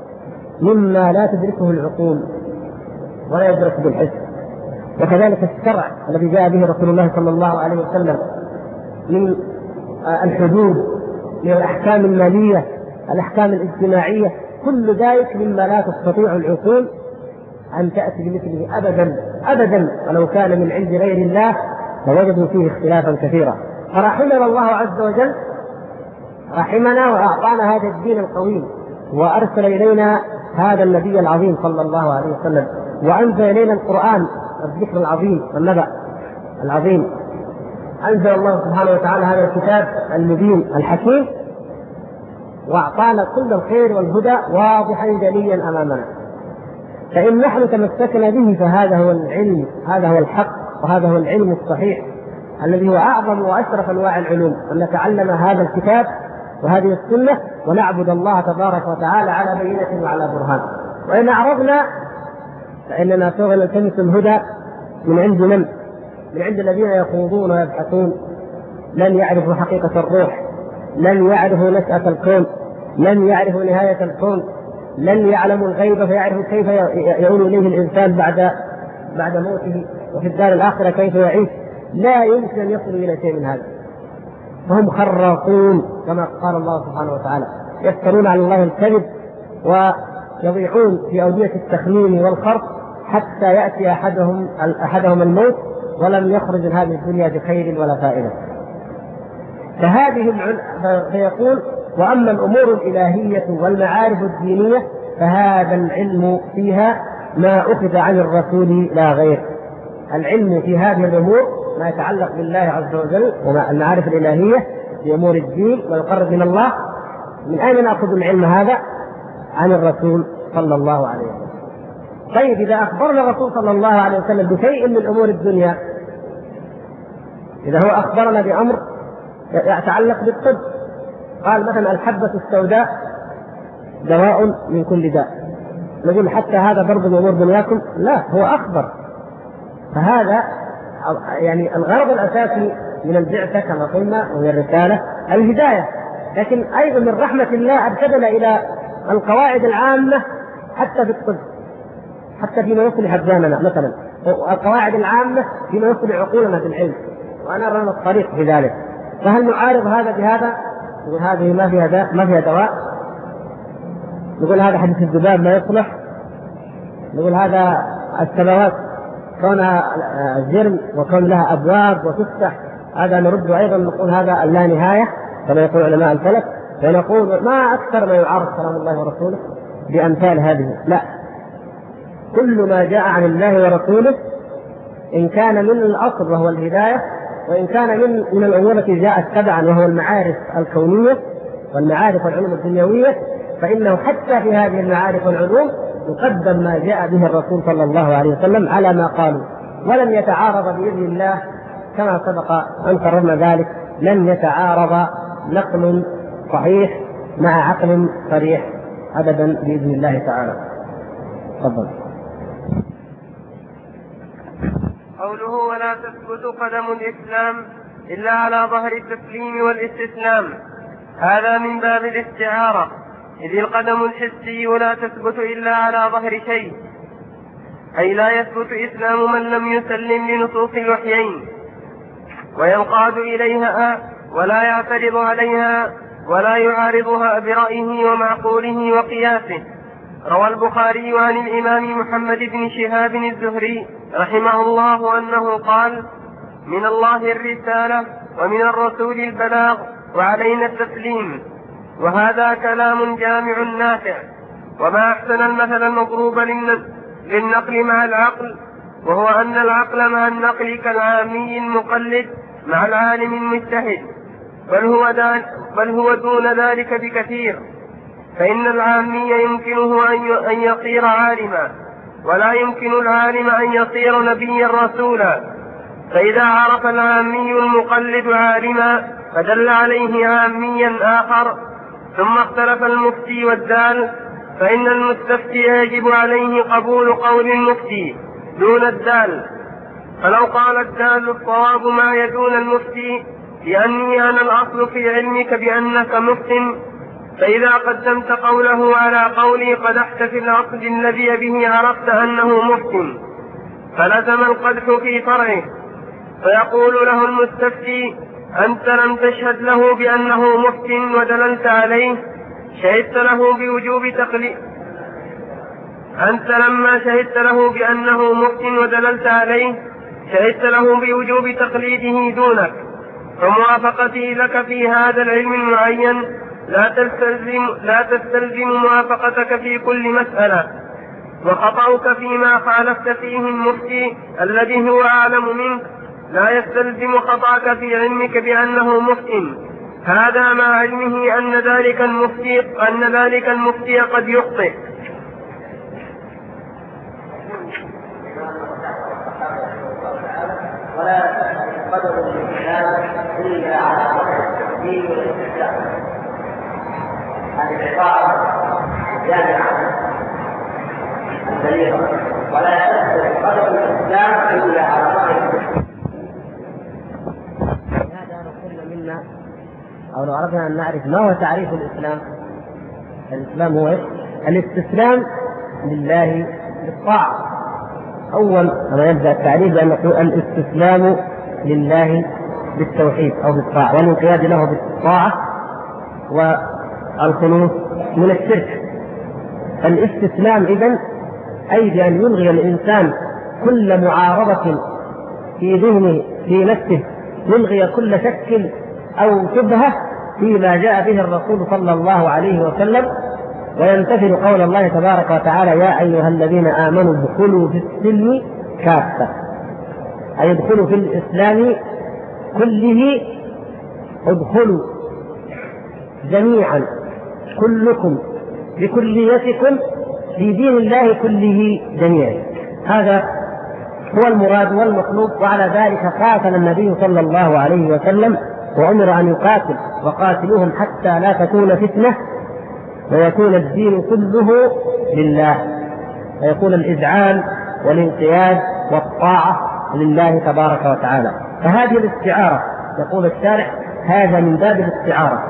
مما لا تدركه العقول ولا يدرك بالحس. وكذلك الشرع الذي جاء به رسول الله صلى الله عليه وسلم من الحدود، من الأحكام المالية، الأحكام الاجتماعية، كل ذلك مما لا تستطيع العقول أن تأتي بمثله أبدا أبدا، ولو كان من عند غير الله لوجدوا فيه اختلافا كثيرا. فرحمنا الله عز وجل، رحمنا وأعطانا هذا الدين القويم، وأرسل إلينا هذا النبي العظيم صلى الله عليه وسلم، وأنزل إلينا القرآن الذكر العظيم والنبأ العظيم. أنزل الله سبحانه وتعالى هذا الكتاب المبين الحكيم، وأعطانا كل الخير والهدى واضحا جليا أمامنا. فإن نحن تمسكنا به فهذا هو العلم، هذا هو الحق، وهذا هو العلم الصحيح الذي هو أعظم وأشرف أنواع العلوم، أن نتعلم هذا الكتاب وهذه السنة ونعبد الله تبارك وتعالى على بينة وعلى برهان. وإن أعرضنا فإننا سوف نلتمس الهدى من عند من؟ من عند الذين يخوضون ويبحثون، لن يعرفوا حقيقة الروح، لن يعرفوا نشأة الكون، لن يعرفوا نهاية الكون، لن يعلموا الغيب فيعرفوا كيف يؤول إليه الإنسان بعد موته، وفي الدار الآخرة كيف يعيش. لا يمكن أن يصلوا إلى شيء من هذا، فهم خراقون كما قال الله سبحانه وتعالى، يفترون على الله الكذب ويضيعون في أودية التخمين والخرق حتى يأتي أحدهم الموت ولم يخرج من هذه الدنيا بخير ولا فائدة. فيقول: وأما الأمور الإلهية والمعارف الدينية فهذا العلم فيها ما أخذ عن الرسول لا غير. العلم في هذه الأمور ما يتعلق بالله عز وجل والمعارف الإلهية في أمور الدين ويقرب من الله، من أين نأخذ العلم هذا؟ عن الرسول صلى الله عليه وسلم. طيب، إذا أخبرنا الرسول صلى الله عليه وسلم بشيء من أمور الدنيا، إذا هو أخبرنا بأمر يتعلق بالطب، قال مثلا الحبة السوداء دواء من كل داء، نقول حتى هذا برضه من أمور دنياكم؟ لا، هو أخبر. فهذا يعني الغرض الأساسي من البعثة كما قلنا ومن الرسالة الهداية، لكن أيضا من رحمة الله أرشدنا إلى القواعد العامة حتى في الطب، حتى فيما يصلح أبداننا مثلا، القواعد العامة فيما يصلح عقولنا بالعلم، وأنا أرى الطريق في ذلك. فهل نعارض هذا بهذا؟ نقول هذه ما فيها دواء، نقول هذا حديث الذباب لا يصلح، نقول هذا السماوات كونها جرم وكون لها أبواب وتفتح، هذا نرد أيضا نقول هذا اللا نهاية كما يقول علماء الفلك، ونقول ما أكثر ما يعارض كلام الله ورسوله بأمثال هذه. لا، كل ما جاء عن الله ورسوله إن كان من الأصل وهو الهداية، وإن كان من الأمور التي جاءت تبعا وهو المعارف الكونية والمعارف والعلوم الدنيوية، فإنه حتى في هذه المعارف والعلوم يقدم ما جاء به الرسول صلى الله عليه وسلم على ما قالوا، ولن يتعارض بإذن الله كما سبق أن قررنا ذلك، لن يتعارض نقل صحيح مع عقل صريح أبدا بإذن الله تعالى. تفضل. قوله: ولا تثبت قدم الإسلام إلا على ظهر التسليم والاستسلام، هذا من باب الاستعارة، إذ القدم الحسي لا تثبت إلا على ظهر شيء، أي لا يثبت إسلام من لم يسلم لنصوص الوحيين وينقاد إليها ولا يعترض عليها ولا يعارضها برأيه ومعقوله وقياسه. روى البخاري عن الإمام محمد بن شهاب الزهري رحمه الله أنه قال: من الله الرسالة ومن الرسول البلاغ وعلينا التسليم. وهذا كلام جامع نافع. وما أحسن المثل المضروب للنقل مع العقل، وهو أن العقل مع النقل كالعامي المقلد مع العالم المجتهد، بل هو دون ذلك بكثير. فإن العامي يمكنه أن يصير عالما، ولا يمكن العالم أن يصير نبيا رسولا. فإذا عرف العامي المقلد عالما فدل عليه عاميا آخر، ثم اختلف المفتي والدال، فإن المستفتي يجب عليه قبول قول المفتي دون الدال. فلو قال الدال الصواب ما يدون المفتي لأني أنا الأصل في علمك بأنك مفت، فإذا قدمت قوله على قولي قدحت في الأصل الذي به عرفت أنه مفت، فلزم القدح في فرعه. فيقول له المستفتي: أنت لم تشهد له بأنه مفت ودللت عليه، شهدت له بوجوب تقليد أنت لما شهدت له بأنه مفت ودللت عليه شهدت له بوجوب تقليده دونك، فموافقتي لك في هذا العلم المعين لا تستلزم موافقتك في كل مسألة، وخطأك فيما خالفت فيه المفتي الذي هو أعلم منك لا يستلزم خطأك في علمك بأنه مفتٍ، هذا مع علمه أن ذلك المفتي قد يخطئ. ولا قدر الإسلام إلا على الدين والإسلام. هذه العبارة جامعة البليغة، ولا يقدر قدر الإسلام إلا على الدين. هذا لو كل منا أو لو أردنا أن نعرف ما هو تعريف الإسلام. الإسلام هو الاستسلام لله بالطاعة. أول ما يبدأ التعريف بأن نقول الاستسلام لله بالتوحيد أو بالطاعة، والانقياد له بالطاعة والخلوص من الشرك. الاستسلام إذن أي بأن يلغي الإنسان كل معارضة في ذهنه في نفسه، يلغي كل شك أو شبهة فيما جاء به الرسول صلى الله عليه وسلم، ويمتثل قول الله تبارك وتعالى: يا أيها الذين آمنوا ادخلوا في السلم كافة، أي ادخلوا في الإسلام كله، ادخلوا جميعا كلكم بكليتكم في دين الله كله جميعا. هذا هو المراد والمطلوب، وعلى ذلك قاتل النبي صلى الله عليه وسلم وأمر أن يقاتل: وقاتلوهم حتى لا تكون فتنة ويكون الدين كله لله، ويكون الإذعان والانقياد والطاعة لله تبارك وتعالى. فهذه الاستعارة يقول الشارح هذا من باب الاستعارة،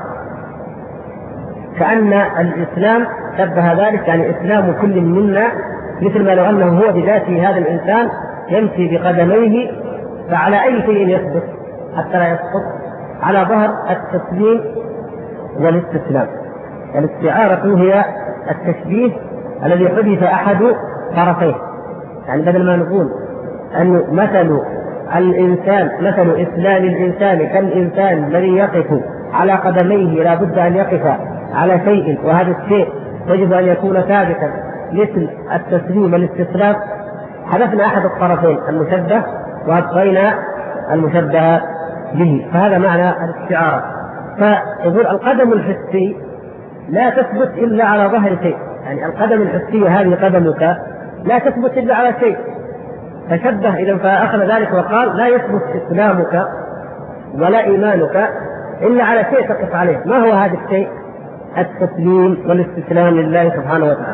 كأن الإسلام شبه ذلك، يعني إسلام كل منا مثل ما لو أنه هو بذاته هذا الإنسان يمشي بقدميه، فعلى أي شيء يثبت حتى لا يسقط؟ على ظهر التسليم والاستسلام. الاستعارة هي التشبيه الذي حدث أحد طرفيه، يعني بدل ما نقول أن مثل الإنسان مثل إسلام الإنسان كالإنسان الذي يقف على قدميه لا بد أن يقف على شيء، وهذا الشيء يجب أن يكون ثابتا مثل التسليم والاستسلام، حذفنا أحد الطرفين المشبه وأبقينا المشبه به، فهذا معنى الاستعارة. فيقول القدم الحسي لا تثبت إلا على ظهر شيء، يعني القدم الحسية هذه قدمك لا تثبت إلا على شيء، فشبه إذا فأخذ ذلك وقال لا يثبت إسلامك ولا إيمانك إلا على شيء تقف عليه. ما هو هذا الشيء؟ التسليم والاستسلام لله سبحانه وتعالى.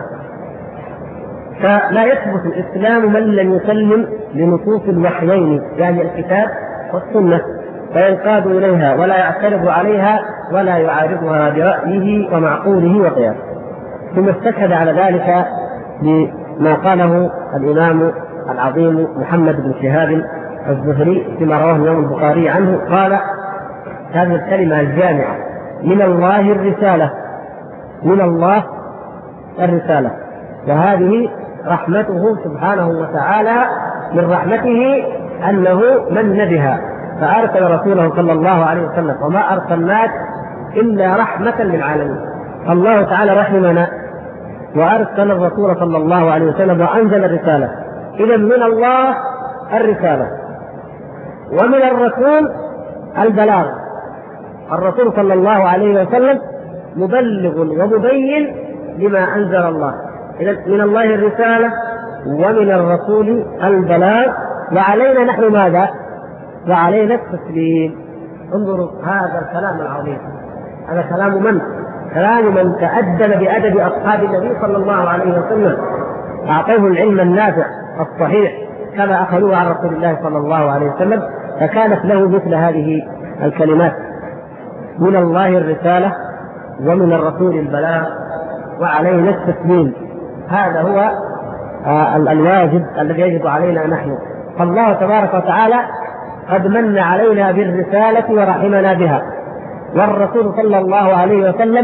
فلا يثبت الإسلام من لم يسلم لنصوص الوحيين، يعني الكتاب والسنة، فينقاد إليها ولا يعترض عليها ولا يعارضها برأيه ومعقوله وقياسه. ثم استشهد على ذلك بما قاله الإمام العظيم محمد بن شهاب الزهري فيما رواه الإمام البخاري عنه، قال هذه الكلمة الجامعة: من الله الرسالة، من الله الرسالة، وهذه رحمته سبحانه وتعالى، من رحمته أنه من بها فأرسل رسوله صلى الله عليه وسلم: وما أرسلناك إلا رحمة للعالمين. الله تعالى رحمنا وأرسل الرسول صلى الله عليه وسلم وأنزل الرسالة. إذا من الله الرسالة، ومن الرسول البلاغ. الرسول صلى الله عليه وسلم مبلغ ومبين لما أنزل الله. إذا من الله الرسالة ومن الرسول البلاغ، وعلينا نحن ماذا؟ وعلينا التسليم. انظروا هذا الكلام العظيم، هذا كلام من؟ كلام من تأدب بأدب أصحاب النبي صلى الله عليه وسلم، أعطوه العلم النافع الصحيح كما أخذوه عن رسول الله صلى الله عليه وسلم، فكانت له مثل هذه الكلمات: من الله الرسالة ومن الرسول البلاغ وعلينا التسليم. هذا هو الواجب الذي يجب علينا نحن. فالله تبارك وتعالى قد من علينا بالرسالة ورحمنا بها، والرسول صلى الله عليه وسلم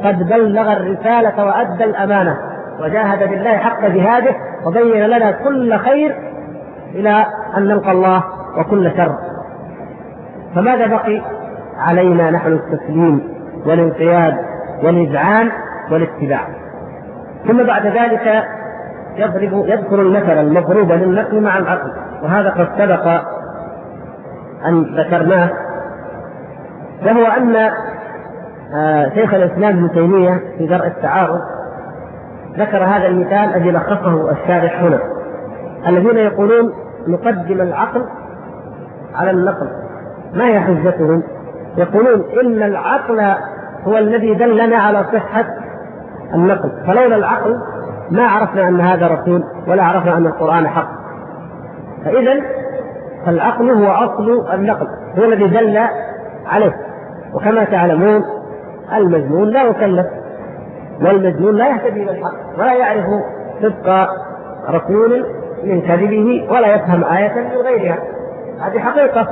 قد بلغ الرسالة وأدى الأمانة وجاهد بالله حق جهاده وبين لنا كل خير إلى أن نلقى الله وكل شر. فماذا بقي علينا نحن؟ التسليم والانقياد والإذعان والاتباع. ثم بعد ذلك يذكر المثل المضروب للنقل مع العقل، وهذا قد سبق أن ذكرناه، وهو أن شيخ الإسلام ابن تيمية في درء التعارض ذكر هذا المثال الذي لخصه الشارح هنا. الذين يقولون نقدم العقل على النقل، ما هي حجتهم؟ يقولون إن العقل هو الذي دلنا على صحة النقل، فلولا العقل ما عرفنا أن هذا رسول ولا عرفنا أن القرآن حق. فإذا فالعقل هو أصل النقل، هو الذي دل عليه. وكما تعلمون المجنون لا يكلف، والمجنون لا يهتدي إلى الحق ولا يعرف صدق رسول من كذبه ولا يفهم آية من غيرها، هذه حقيقة.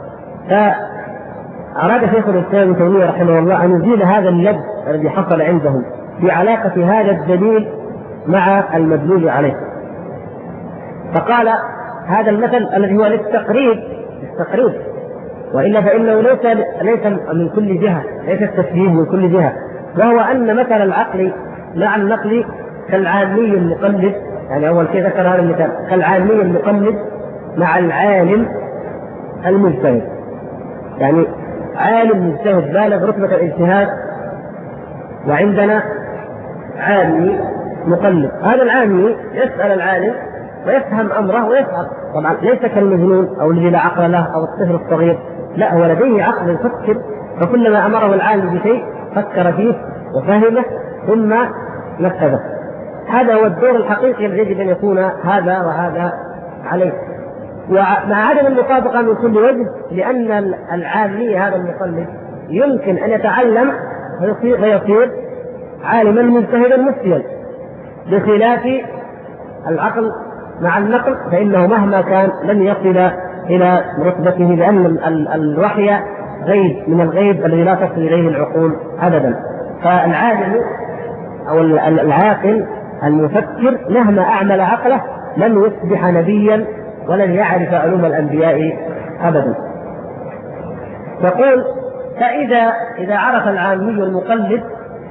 فأراد شيخ الإسلام ابن تيمية رحمه الله أن يزيل هذا اللبس الذي حصل عندهم في علاقة هذا الدليل مع المدلول عليه. فقال هذا المثل الذي هو للتقريب، وإلا فإنه ليس من كل جهة، ليس التشبيه من كل جهة، وهو أن مثل العقل مع النقل كالعامي المقلد. يعني أول شيء ذكر هذا المثال كالعامي المقلد مع العالم المجتهد. يعني عالم مجتهد بالغ رتبة الاجتهاد، وعندنا عامي مقلد. هذا العامي يسأل العالم ويفهم أمره ويفهم، طبعا ليس كالمجنون أو الذي لا عقل له أو الطفل الصغير، لا، هو لديه عقل يفكر، فكلما أمره العالم بشيء فكر فيه وفهمه ثم نفذه. هذا هو الدور الحقيقي الذي يجب أن يكون هذا وهذا عليه، ومع عدم المطابقة من كل وجه، لأن العامي هذا المقلد يمكن أن يتعلم ويصير عالما مجتهدا مفتيا، بخلاف العقل مع النقل فإنه مهما كان لن يصل إلى رتبته، لأن الوحي غيب من الغيب الذي لا تصل إليه العقول أبدا. فالعالم أو العاقل المفكر مهما أعمل عقله لن يصبح نبيا ولن يعرف علوم الأنبياء أبدا. يقول فإذا عرف العامي المقلد،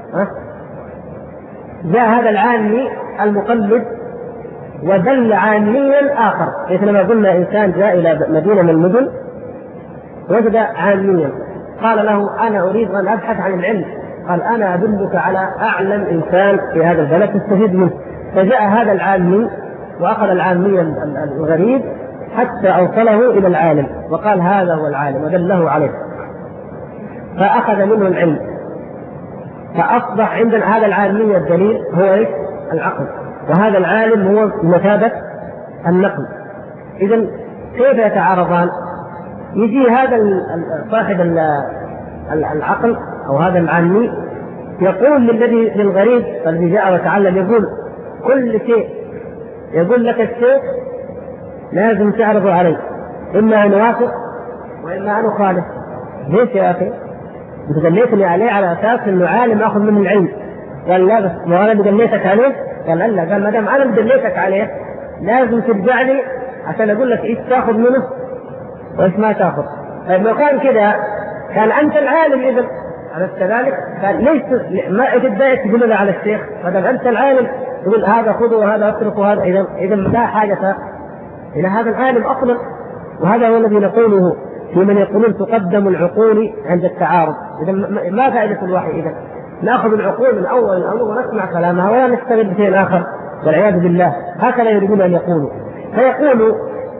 جاء هذا العامي المقلد ودل عاميا آخر، مثل قلنا إنسان جاء إلى مدينة من المدن وجد عاميا قال له أنا أريد أن أبحث عن العلم، قال أنا أدلك على أعلم إنسان في هذا البلد تستفيد منه. فجاء هذا العامي وأخذ العامي الغريب حتى أوصله إلى العالم وقال هذا هو العالم ودله عليه، فأخذ منه العلم، فأصبح عندنا هذا العالمي الدليل هو العقل، وهذا العالم هو مثابة النقل. إذن كيف يتعارضان؟ يجي هذا صاحب العقل أو هذا العامي يقول للغريب الذي جاء وتعلم، يقول كل شيء يقول لك الشيخ لازم تعرضه عليه، إما أن أوافق وإما أن أخالف. ليش يا أخي؟ أنت دليتني عليه على أساس إنه عالم أخذ منه العلم. قال لا، بس وأنا دليتك عليه. قال لا، قال ما دام أنا دليتك عليه لازم ترجع لي عشان أقول لك إيش تأخذ منه وإيش ما تأخذ. طيب لو كان كذا كان أنت العالم، إذا عرفت ذلك كان ليش ما تبدأ تقول له على الشيخ؟ فدام أنت العالم تقول هذا خذه وهذا اتركه وهذا، إذا لا حاجة إلى هذا العالم أصلا. وهذا هو الذي نقوله في من يقولون تقدم العقول عند التعارض. إذا ما فائدة الوحي؟ إذا نأخذ العقول من أول الأمر ونسمع كلامها ولا نشتغل بشيء آخر والعياذ بالله. هكذا يريدون أن يقولوا. فيقولوا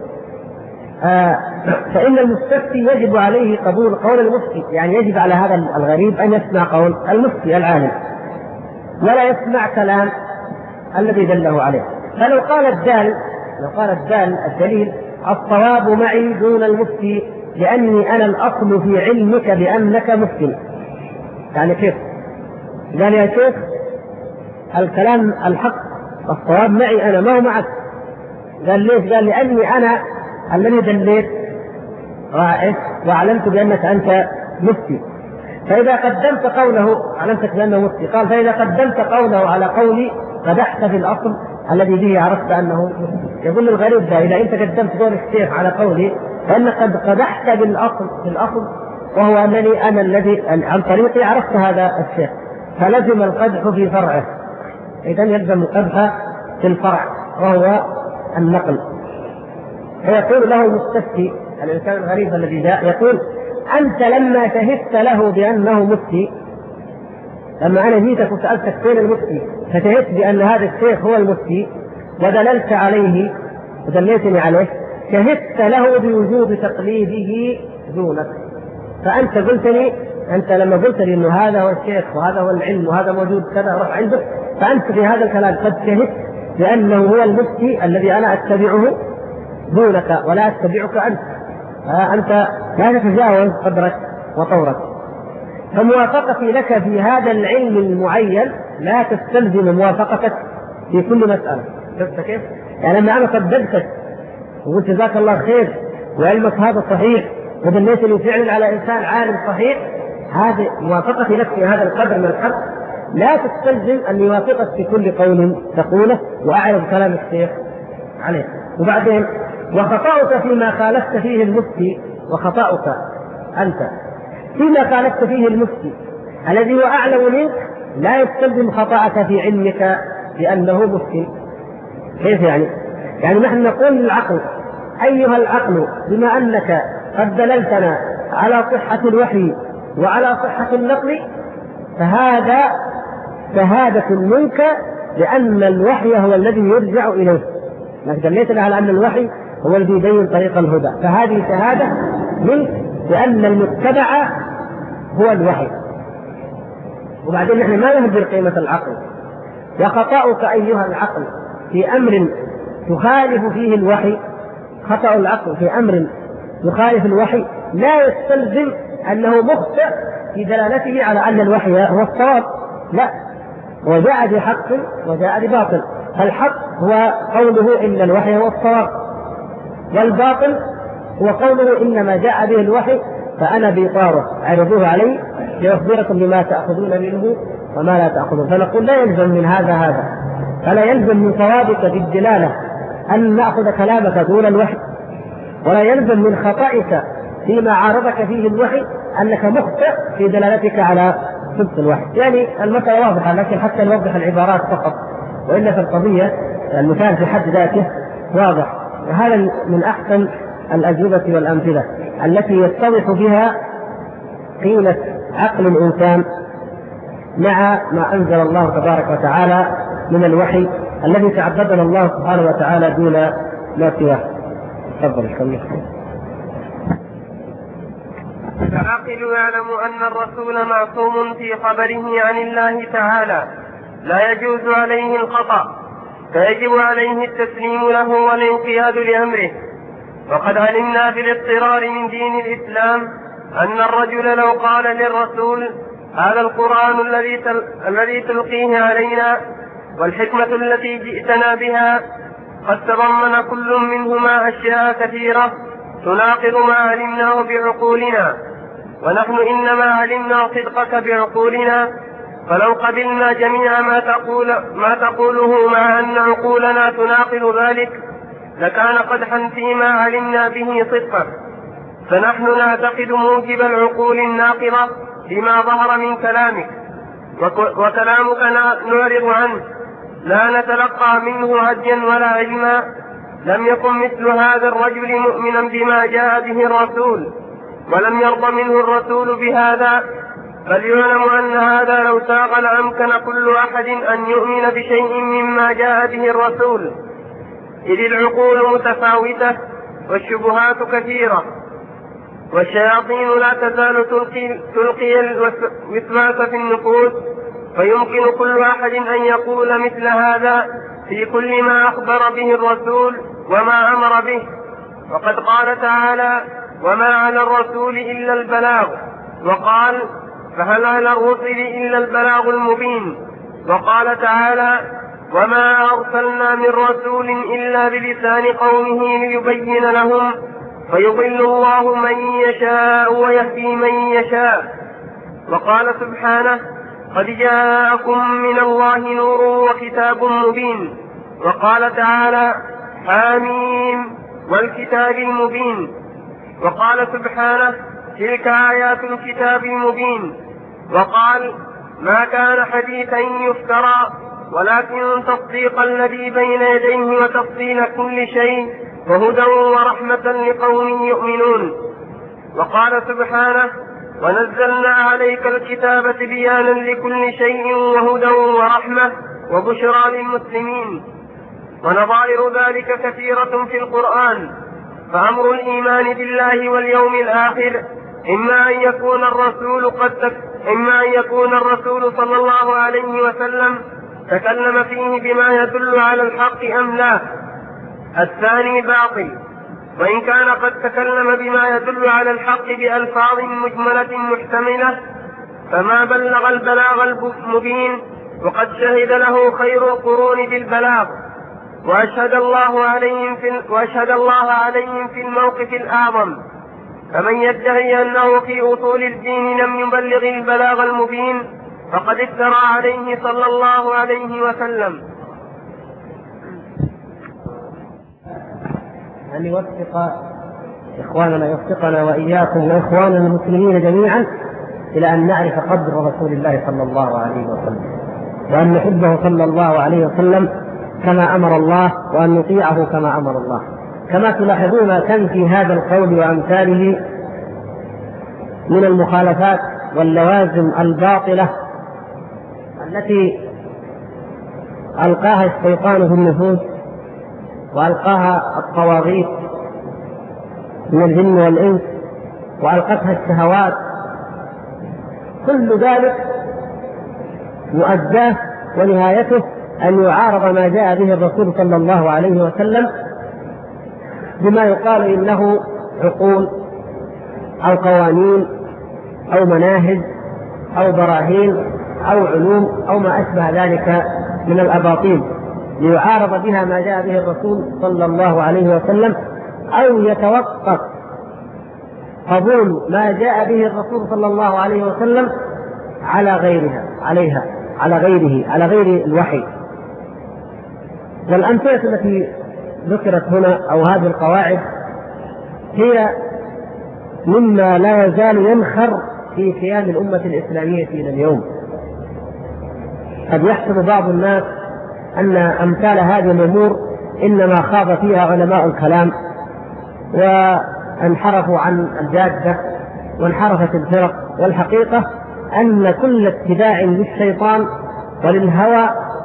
فإن المفتي يجب عليه قبول قول المفتي، يعني يجب على هذا الغريب أن يسمع قول المفتي العالم ولا يسمع كلام الذي دله عليه. فلو قال الدال الدليل الصواب معي دون المفتي لأني أنا الأصل في علمك بأنك مفتي، يعني كيف؟ قال يا شيخ الكلام الحق الصواب معي أنا ما هو معك. قال ليش؟ قال لأني أنا الذي دليت رائع وأعلمت بأنك أنت مفتي. فإذا قدمت قوله علمتك بأنه مفتي، قال فإذا قدمت قوله على قولي قدحت في الأصل الذي به عرفت أنه مفتي. يقول الغريب ده إذا أنت قدمت قول الشيخ على قولي فإنك قد قدحت بالأصل وهو أنني أنا الذي عن طريقي عرفت هذا الشيخ، فلزم القدح في فرعه. إذن يلزم القدح في الفرع وهو النقل. فيقول له المستفتي الإنسان الغريب الذي جاء يقول أنت لما شهدت له بأنه مفتي، لما أنا جيتك وسألتك فين المفتي فشهدت بأن هذا الشيخ هو المفتي ودللت عليه ودليتني عليه، شهدت له بوجوب تقليده دونك. فأنت قلتني، أنت لما قلت لي أنه هذا هو الشيخ وهذا هو العلم وهذا موجود كذا روح عنده، فأنت في هذا الكلام قد شهدت بأنه هو المفتي الذي أنا أتبعه دونك ولا أتبعك أنت. أنت لا تتجاوز قدرك وطورك. فموافقتي لك في هذا العلم المعين لا تستلزم موافقتك في كل مسألة. شفت كيف؟ يعني لما أنا صدقتك وقلت جزاك الله خير وعلمك هذا صحيح ودليتني فعلا على إنسان عالم صحيح، هذه موافقتي لك في هذا القدر من الحق لا تستلزم أن يوافقك في كل قول تقوله وأعرض كلام الشيخ عليه. وبعدين وخطأك فيما خالفت فيه المفتي، وخطأك أنت فيما خالفت فيه المفتي الذي هو أعلم منك لا يستلزم خطأك في علمك بأنه مفتي. كيف يعني؟ يعني نحن نقول للعقل أيها العقل بما أنك قد دللتنا على صحة الوحي وعلى صحة النقل فهذا شهادة منك لأن الوحي هو الذي يرجع إليه، لك دليتنا على أن الوحي هو الذي يبين طريق الهدى، فهذه شهادة منك لأن المتبع هو الوحي. وبعدين نحن ما نهدر قيمة العقل. وخطأك أيها العقل في أمر تخالف فيه الوحي، خطأ العقل في أمر يخالف الوحي لا يستلزم أنه مخطئ في دلالته على أن الوحي هو الصواب، لا، وجاء بحق وجاء بباطل. فالحق هو قوله إن الوحي هو الصواب، والباطل هو قوله إنما جاء به الوحي فأنا بإطاره عرضوه علي ليخبركم بما تأخذون منه وما لا تأخذون. فنقول لا يلزم من هذا فلا يلزم من صوابك بالدلالة أن نأخذ كلامك دون الوحي، ولا يلزم من خطأك فيما عارضك فيه الوحي أنك مخطئ في دلالتك على صدق الوحي. يعني المسألة واضحة، لكن حتى نوضح العبارات فقط، وإلا في القضية المثال في حد ذاته واضح. وهذا من أحسن الأجوبة والأمثلة التي يتضح بها قيمة عقل الإنسان مع ما أنزل الله تبارك وتعالى من الوحي الذي تعبدنا الله سبحانه وتعالى دون ما سواه. تفضل. العاقل يعلم أن الرسول معصوم في خبره عن الله تعالى لا يجوز عليه الخطأ، فيجب عليه التسليم له والانقياد لأمره. وقد علمنا بالاضطرار من دين الإسلام أن الرجل لو قال للرسول هذا القرآن الذي تلقيه علينا والحكمة التي جئتنا بها قد تضمن كل منهما أشياء كثيرة تناقض ما علمناه بعقولنا، ونحن إنما علمنا صدقك بعقولنا، فلو قبلنا جميع ما تقوله مع أن عقولنا تناقض ذلك لكان قدحا فيما علمنا به صدقك. فنحن نعتقد موجب العقول الناقضة بما ظهر من كلامك، وكلامك نعرض عنه لا نتلقى منه هديا ولا علما. لم يكن مثل هذا الرجل مؤمنا بما جاء به الرسول، ولم يرضى منه الرسول بهذا، فليعلم أن هذا لو ساغ لأمكن كل أحد أن يؤمن بشيء مما جاء به الرسول، إذ العقول متفاوتة والشبهات كثيرة، والشياطين لا تزال تلقي الوسواس في النفوس، فيمكن كل أحد أن يقول مثل هذا في كل ما أخبر به الرسول وما أمر به. وقد قال تعالى وما على الرسول إلا البلاغ، وقال فهل على الرسل إلا البلاغ المبين. وقال تعالى وما أرسلنا من رسول إلا بلسان قومه ليبين لهم، فيضل الله من يشاء ويهدي من يشاء. وقال سبحانه قد جاءكم من الله نور وكتاب مبين. وقال تعالى حاميم والكتاب المبين. وقال سبحانه تلك آيات الكتاب المبين. وقال ما كان حديثا يفترى ولكن تصديق الذي بين يديه وتفصيل كل شيء وهدى ورحمة لقوم يؤمنون. وقال سبحانه ونزلنا عليك الكتاب تبيانا لكل شيء وهدى ورحمة وبشرى للمسلمين. ونظائر ذلك كثيرة في القرآن. فأمر الإيمان بالله واليوم الآخر إما أن يكون الرسول صلى الله عليه وسلم تكلم فيه بما يدل على الحق أم لا. الثاني باطل. وإن كان قد تكلم بما يدل على الحق بألفاظ مجملة محتملة فما بلغ البلاغ المبين وقد شهد له خير القرون بالبلاغ وأشهد الله عليهم في الموقف الأعظم. فمن يدعي أنه في أصول الدين لم يبلغ البلاغ المبين فقد افترى عليه صلى الله عليه وسلم. أن يوفق إخواننا يوفقنا وإياكم وإخواننا المسلمين جميعا إلى أن نعرف قدر رسول الله صلى الله عليه وسلم وأن نحبه صلى الله عليه وسلم كما أمر الله وأن نطيعه كما أمر الله. كما تلاحظون كم في هذا القول وأمثاله من المخالفات واللوازم الباطلة التي ألقاها الشيطان في النفوس وألقاها الطواغيت من الجن والإنس وألقتها الشهوات. كل ذلك مؤداه ونهايته أن يعارض ما جاء به الرسول صلى الله عليه وسلم بما يقال إنه عقول أو قوانين أو مناهج أو براهين أو علوم أو ما أشبه ذلك من الأباطيل ليعارض بها ما جاء به الرسول صلى الله عليه وسلم أو يتوقف قبول ما جاء به الرسول صلى الله عليه وسلم على غير الوحي. والأمثلة التي ذكرت هنا أو هذه القواعد هي مما لا يزال ينخر في كيان الأمة الإسلامية إلى اليوم. قد يحسب بعض الناس أن أمثال هذه الأمور إنما خاض فيها علماء الكلام وانحرفوا عن الجادة وانحرفت الفرق، والحقيقة أن كل اتباع للشيطان وللهوى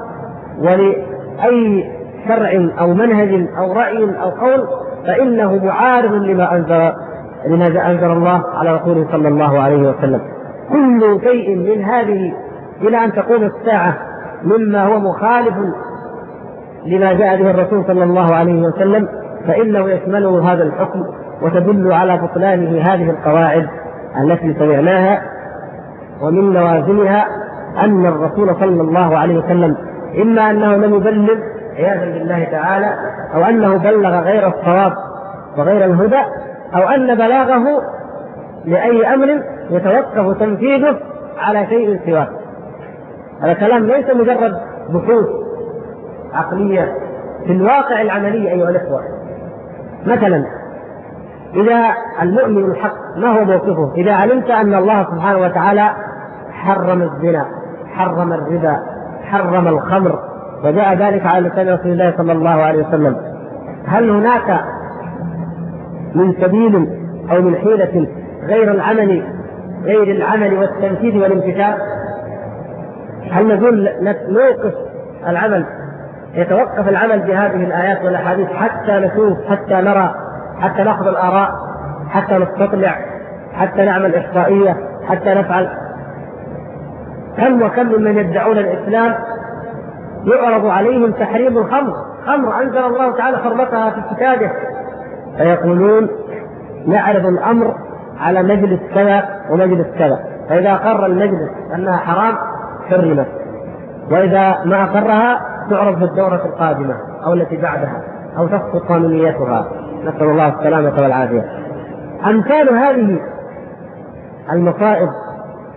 ولأي شرع أو منهج أو رأي أو قول فإنه معارض لما أنزل الله على رسوله صلى الله عليه وسلم. كل شيء من هذه إلى أن تقوم الساعة مما هو مخالف لما جاء به الرسول صلى الله عليه وسلم فإنه يشمله هذا الحكم وتدل على بطلانه هذه القواعد التي سمعناها. ومن لوازمها أن الرسول صلى الله عليه وسلم إما أنه لم يبلغ عياذا بالله تعالى أو أنه بلغ غير الصواب وغير الهدى أو أن بلاغه لأي أمر يتوقف تنفيذه على شيء سواه. هذا كلام ليس مجرد بحوث عقلية في الواقع العملي أيها الأخوة. مثلا إذا المؤمن الحق ما هو موقفه إذا علمت أن الله سبحانه وتعالى حرم الزنا، حرم الربا، حرم الخمر، وجاء ذلك على لسان رسول الله صلى الله عليه وسلم، هل هناك من سبيل أو من حيلة غير العمل والتنفيذ والامتثال؟ هل نقول نوقف العمل، يتوقف العمل بهذه الآيات والأحاديث حتى نشوف، حتى نرى، حتى نأخذ الآراء، حتى نستطلع، حتى نعمل إحصائية، حتى نفعل؟ كم وكم من يدعون الإسلام يعرض عليهم تحريم الخمر، خمر أنزل الله تعالى حرمتها في كتابه، فيقولون نعرض الأمر على مجلس كذا ومجلس كذا، فإذا قرر المجلس أنها حرام حرمت، وإذا ما أقرها تعرض في الدورة القادمة أو التي بعدها أو تسقط قانونيتها، نسأل الله السلامة والعافية. أمثال هذه المصائب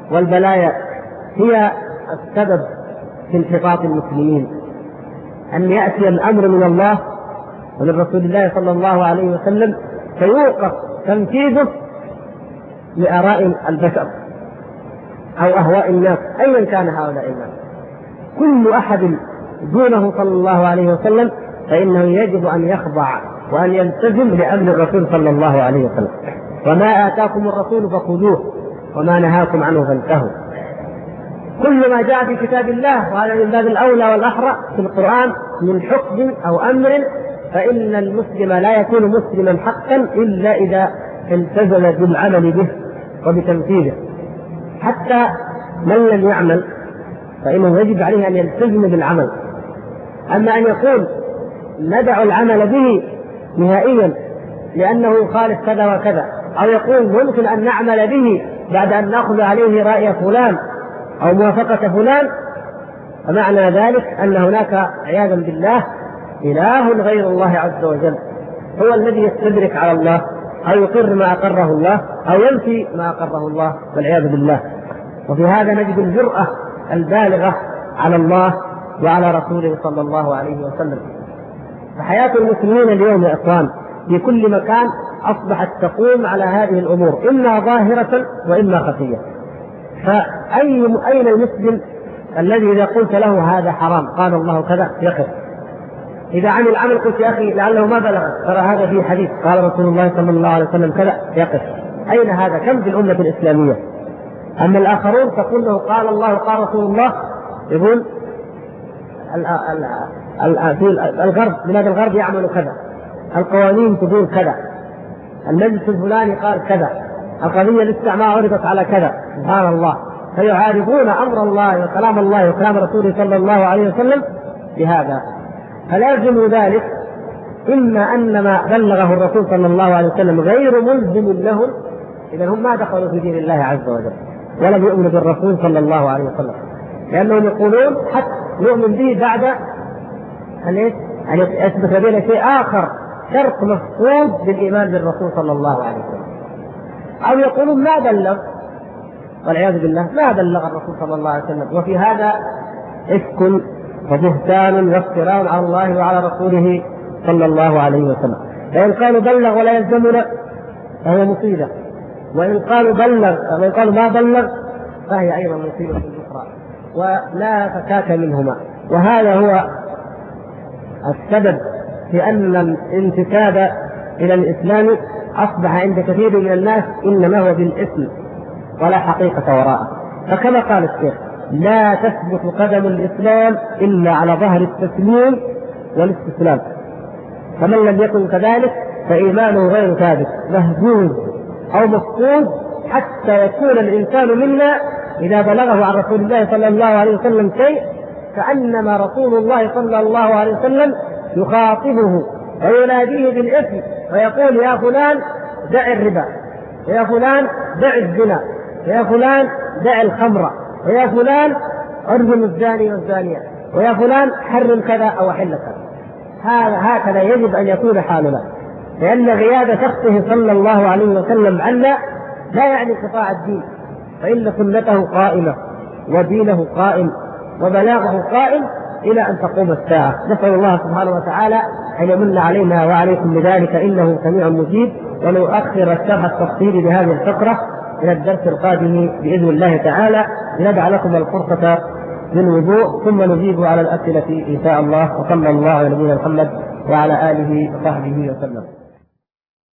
والبلايا هي السبب في انحطاط المسلمين، أن يأتي الأمر من الله ومن رسول الله صلى الله عليه وسلم فيوقف تنفيذه لآراء البشر أو أهواء الناس أيا كان هؤلاء الناس. كل أحد دونه صلى الله عليه وسلم فإنه يجب أن يخضع وأن يلتزم لأمر الرسول صلى الله عليه وسلم. وما آتاكم الرسول فخذوه وما نهاكم عنه فانتهوا. كل ما جاء في كتاب الله، وهذا من باب الأولى والأحرى في القرآن، من حكم أو أمر، فإن المسلم لا يكون مسلما حقا إلا إذا التزم بالعمل به وبتنفيذه. حتى من لم يعمل فإنه يجب عليه أن يلتزم بالعمل. أما أن يقول ندع العمل به نهائيا لأنه يخالف كذا وكذا، أو يقول ممكن أن نعمل به بعد أن نأخذ عليه رأي فلان أو موافقة فلان، فمعنى ذلك أن هناك عياذا بالله إله غير الله عز وجل هو الذي يستدرك على الله أو يقر ما أقره الله أو ينفي ما أقره الله والعياذ بالله. وفي هذا نجد الجرأة البالغة على الله وعلى رسوله صلى الله عليه وسلم. فحياة المسلمين اليوم يا إخوان في كل مكان أصبحت تقوم على هذه الأمور، إما ظاهرة وإما خفية. فأين المسلم الذي إذا قلت له هذا حرام قال الله كذا يقف؟ إذا عمل عمل قلت يا أخي لعله ما بلغ ترى هذا في حديث قال رسول الله صلى الله عليه وسلم كذا يقف. أين هذا؟ كم في الأمة الإسلامية؟ أما الآخرون تقول له قال الله قال رسول الله، يقول في الغرب بلاد الغرب يعمل كذا، القوانين تقول كذا، المجلس الفلاني قال كذا، القضية الاستعمار عرضت على كذا. سبحان الله، فيعارضون أمر الله وكلام الله وكلام رسوله صلى الله عليه وسلم بهذا. فلازم ذلك إما أن ما بلغه الرسول صلى الله عليه وسلم غير ملزم لهم، إذا هم ما دخلوا في دين الله عز وجل ولم يؤمنوا بالرسول صلى الله عليه وسلم، لأنهم يقولون حتى نؤمن به بعد أن يثبت لدينا شيء آخر شرط مفقود بالإيمان بالرسول صلى الله عليه وسلم. أو يقولون ما بلغ والعياذ بالله ما بلغ الرسول صلى الله عليه وسلم، وفي هذا إفك وبهتان وافتراء على الله وعلى رسوله صلى الله عليه وسلم. فإن قالوا بلغ ولا يلزمنا فهي مصيبة، وإن قالوا بلغ وإن قالوا ما بلغ فهي أيضا مصيبة أخرى، ولا فكاك منهما. وهذا هو السبب في أن الانتساب إلى الإسلام أصبح عند كثير من الناس إنما هو بالاسم ولا حقيقة وراءه. فكما قال الشيخ لا تثبت قدم الإسلام إلا على ظهر التسليم والاستسلام، فمن لم يكن كذلك فإيمانه غير ثابت مهزوز أو مفقود، حتى يكون الإنسان منا إذا بلغه عن رسول الله صلى الله عليه وسلم شيء كأنما رسول الله صلى الله عليه وسلم يخاطبه ويناديه بالاسم ويقول يا فلان دع الربا، يا فلان دع الزنا، يا فلان دع الخمر، ويا فلان ارجم الزاني والزانية، ويا فلان حرم كذا أو أحل كذا. هكذا يجب أن يكون حالنا، لأن غياب شخصه صلى الله عليه وسلم عنا لا يعني قطاع الدين، فإن سنته قائمة ودينه قائم وبلاغه قائم إلى أن تقوم الساعة. نسأل الله سبحانه وتعالى أن يمن علينا وعليكم بذلك إنه سميع مجيب، ونؤخر الشرح التفصيلي لهذه الفقرة إلى الدرس القادم بإذن الله تعالى، لندع لكم الفرصة للوضوء ثم نجيب على الأسئلة إن شاء الله. وصلى الله على نبينا محمد وعلى آله وصحبه وسلم.